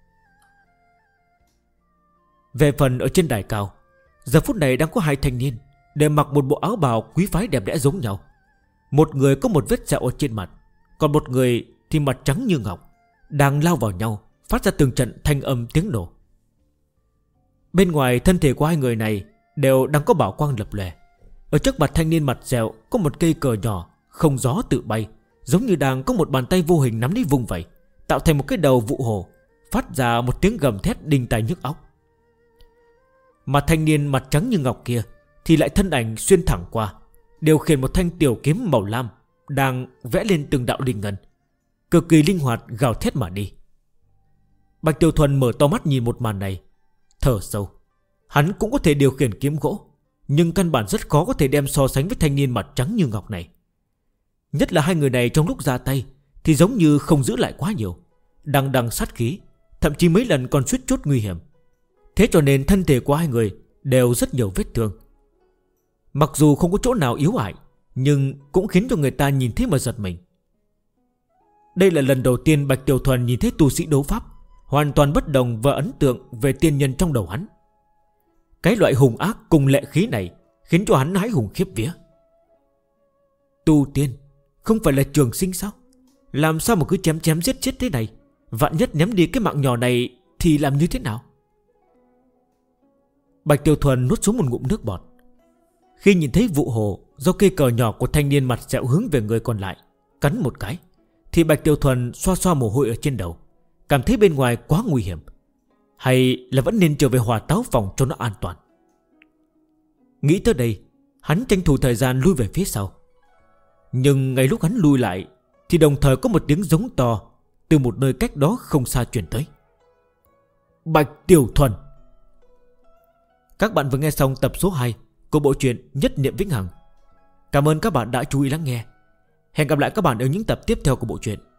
Về phần ở trên đài cao, giờ phút này đang có hai thanh niên đều mặc một bộ áo bào quý phái đẹp đẽ giống nhau. Một người có một vết sẹo ở trên mặt, còn một người thì mặt trắng như ngọc, đang lao vào nhau, phát ra từng trận thanh âm tiếng nổ. Bên ngoài thân thể của hai người này đều đang có bảo quang lập lòe. Ở trước mặt thanh niên mặt sẹo có một cây cờ nhỏ không gió tự bay, giống như đang có một bàn tay vô hình nắm lấy vùng vậy, tạo thành một cái đầu vụ hồ, phát ra một tiếng gầm thét đinh tai nhức óc. Mà thanh niên mặt trắng như ngọc kia thì lại thân ảnh xuyên thẳng qua, điều khiển một thanh tiểu kiếm màu lam đang vẽ lên từng đạo linh ngân, cực kỳ linh hoạt gào thét mà đi. Bạch Tiểu Thuần mở to mắt nhìn một màn này, thở sâu. Hắn cũng có thể điều khiển kiếm gỗ, nhưng căn bản rất khó có thể đem so sánh với thanh niên mặt trắng như ngọc này. Nhất là hai người này trong lúc ra tay thì giống như không giữ lại quá nhiều, đằng đằng sát khí, thậm chí mấy lần còn suýt chút nguy hiểm. Thế cho nên thân thể của hai người đều rất nhiều vết thương. Mặc dù không có chỗ nào yếu ải, nhưng cũng khiến cho người ta nhìn thấy mà giật mình. Đây là lần đầu tiên Bạch Tiểu Thuần nhìn thấy tu sĩ đấu pháp hoàn toàn bất đồng và ấn tượng về tiên nhân trong đầu hắn. Cái loại hùng ác cùng lệ khí này khiến cho hắn hãi hùng khiếp vía. Tu tiên không phải là trường sinh sao? Làm sao mà cứ chém chém giết chết thế này? Vạn nhất ném đi cái mạng nhỏ này thì làm như thế nào? Bạch Tiểu Thuần nuốt xuống một ngụm nước bọt. Khi nhìn thấy vụ hồ do cây cờ nhỏ của thanh niên mặt sẹo hướng về người còn lại cắn một cái, thì Bạch Tiểu Thuần xoa xoa mồ hôi ở trên đầu, cảm thấy bên ngoài quá nguy hiểm, hay là vẫn nên trở về Hỏa Táo Phòng cho nó an toàn. Nghĩ tới đây, hắn tranh thủ thời gian lui về phía sau. Nhưng ngay lúc hắn lui lại thì đồng thời có một tiếng giống to từ một nơi cách đó không xa truyền tới. Bạch Tiểu Thuần. Các bạn vừa nghe xong tập số 2 của bộ truyện Nhất Niệm Vĩnh Hằng. Cảm ơn các bạn đã chú ý lắng nghe. Hẹn gặp lại các bạn ở những tập tiếp theo của bộ truyện.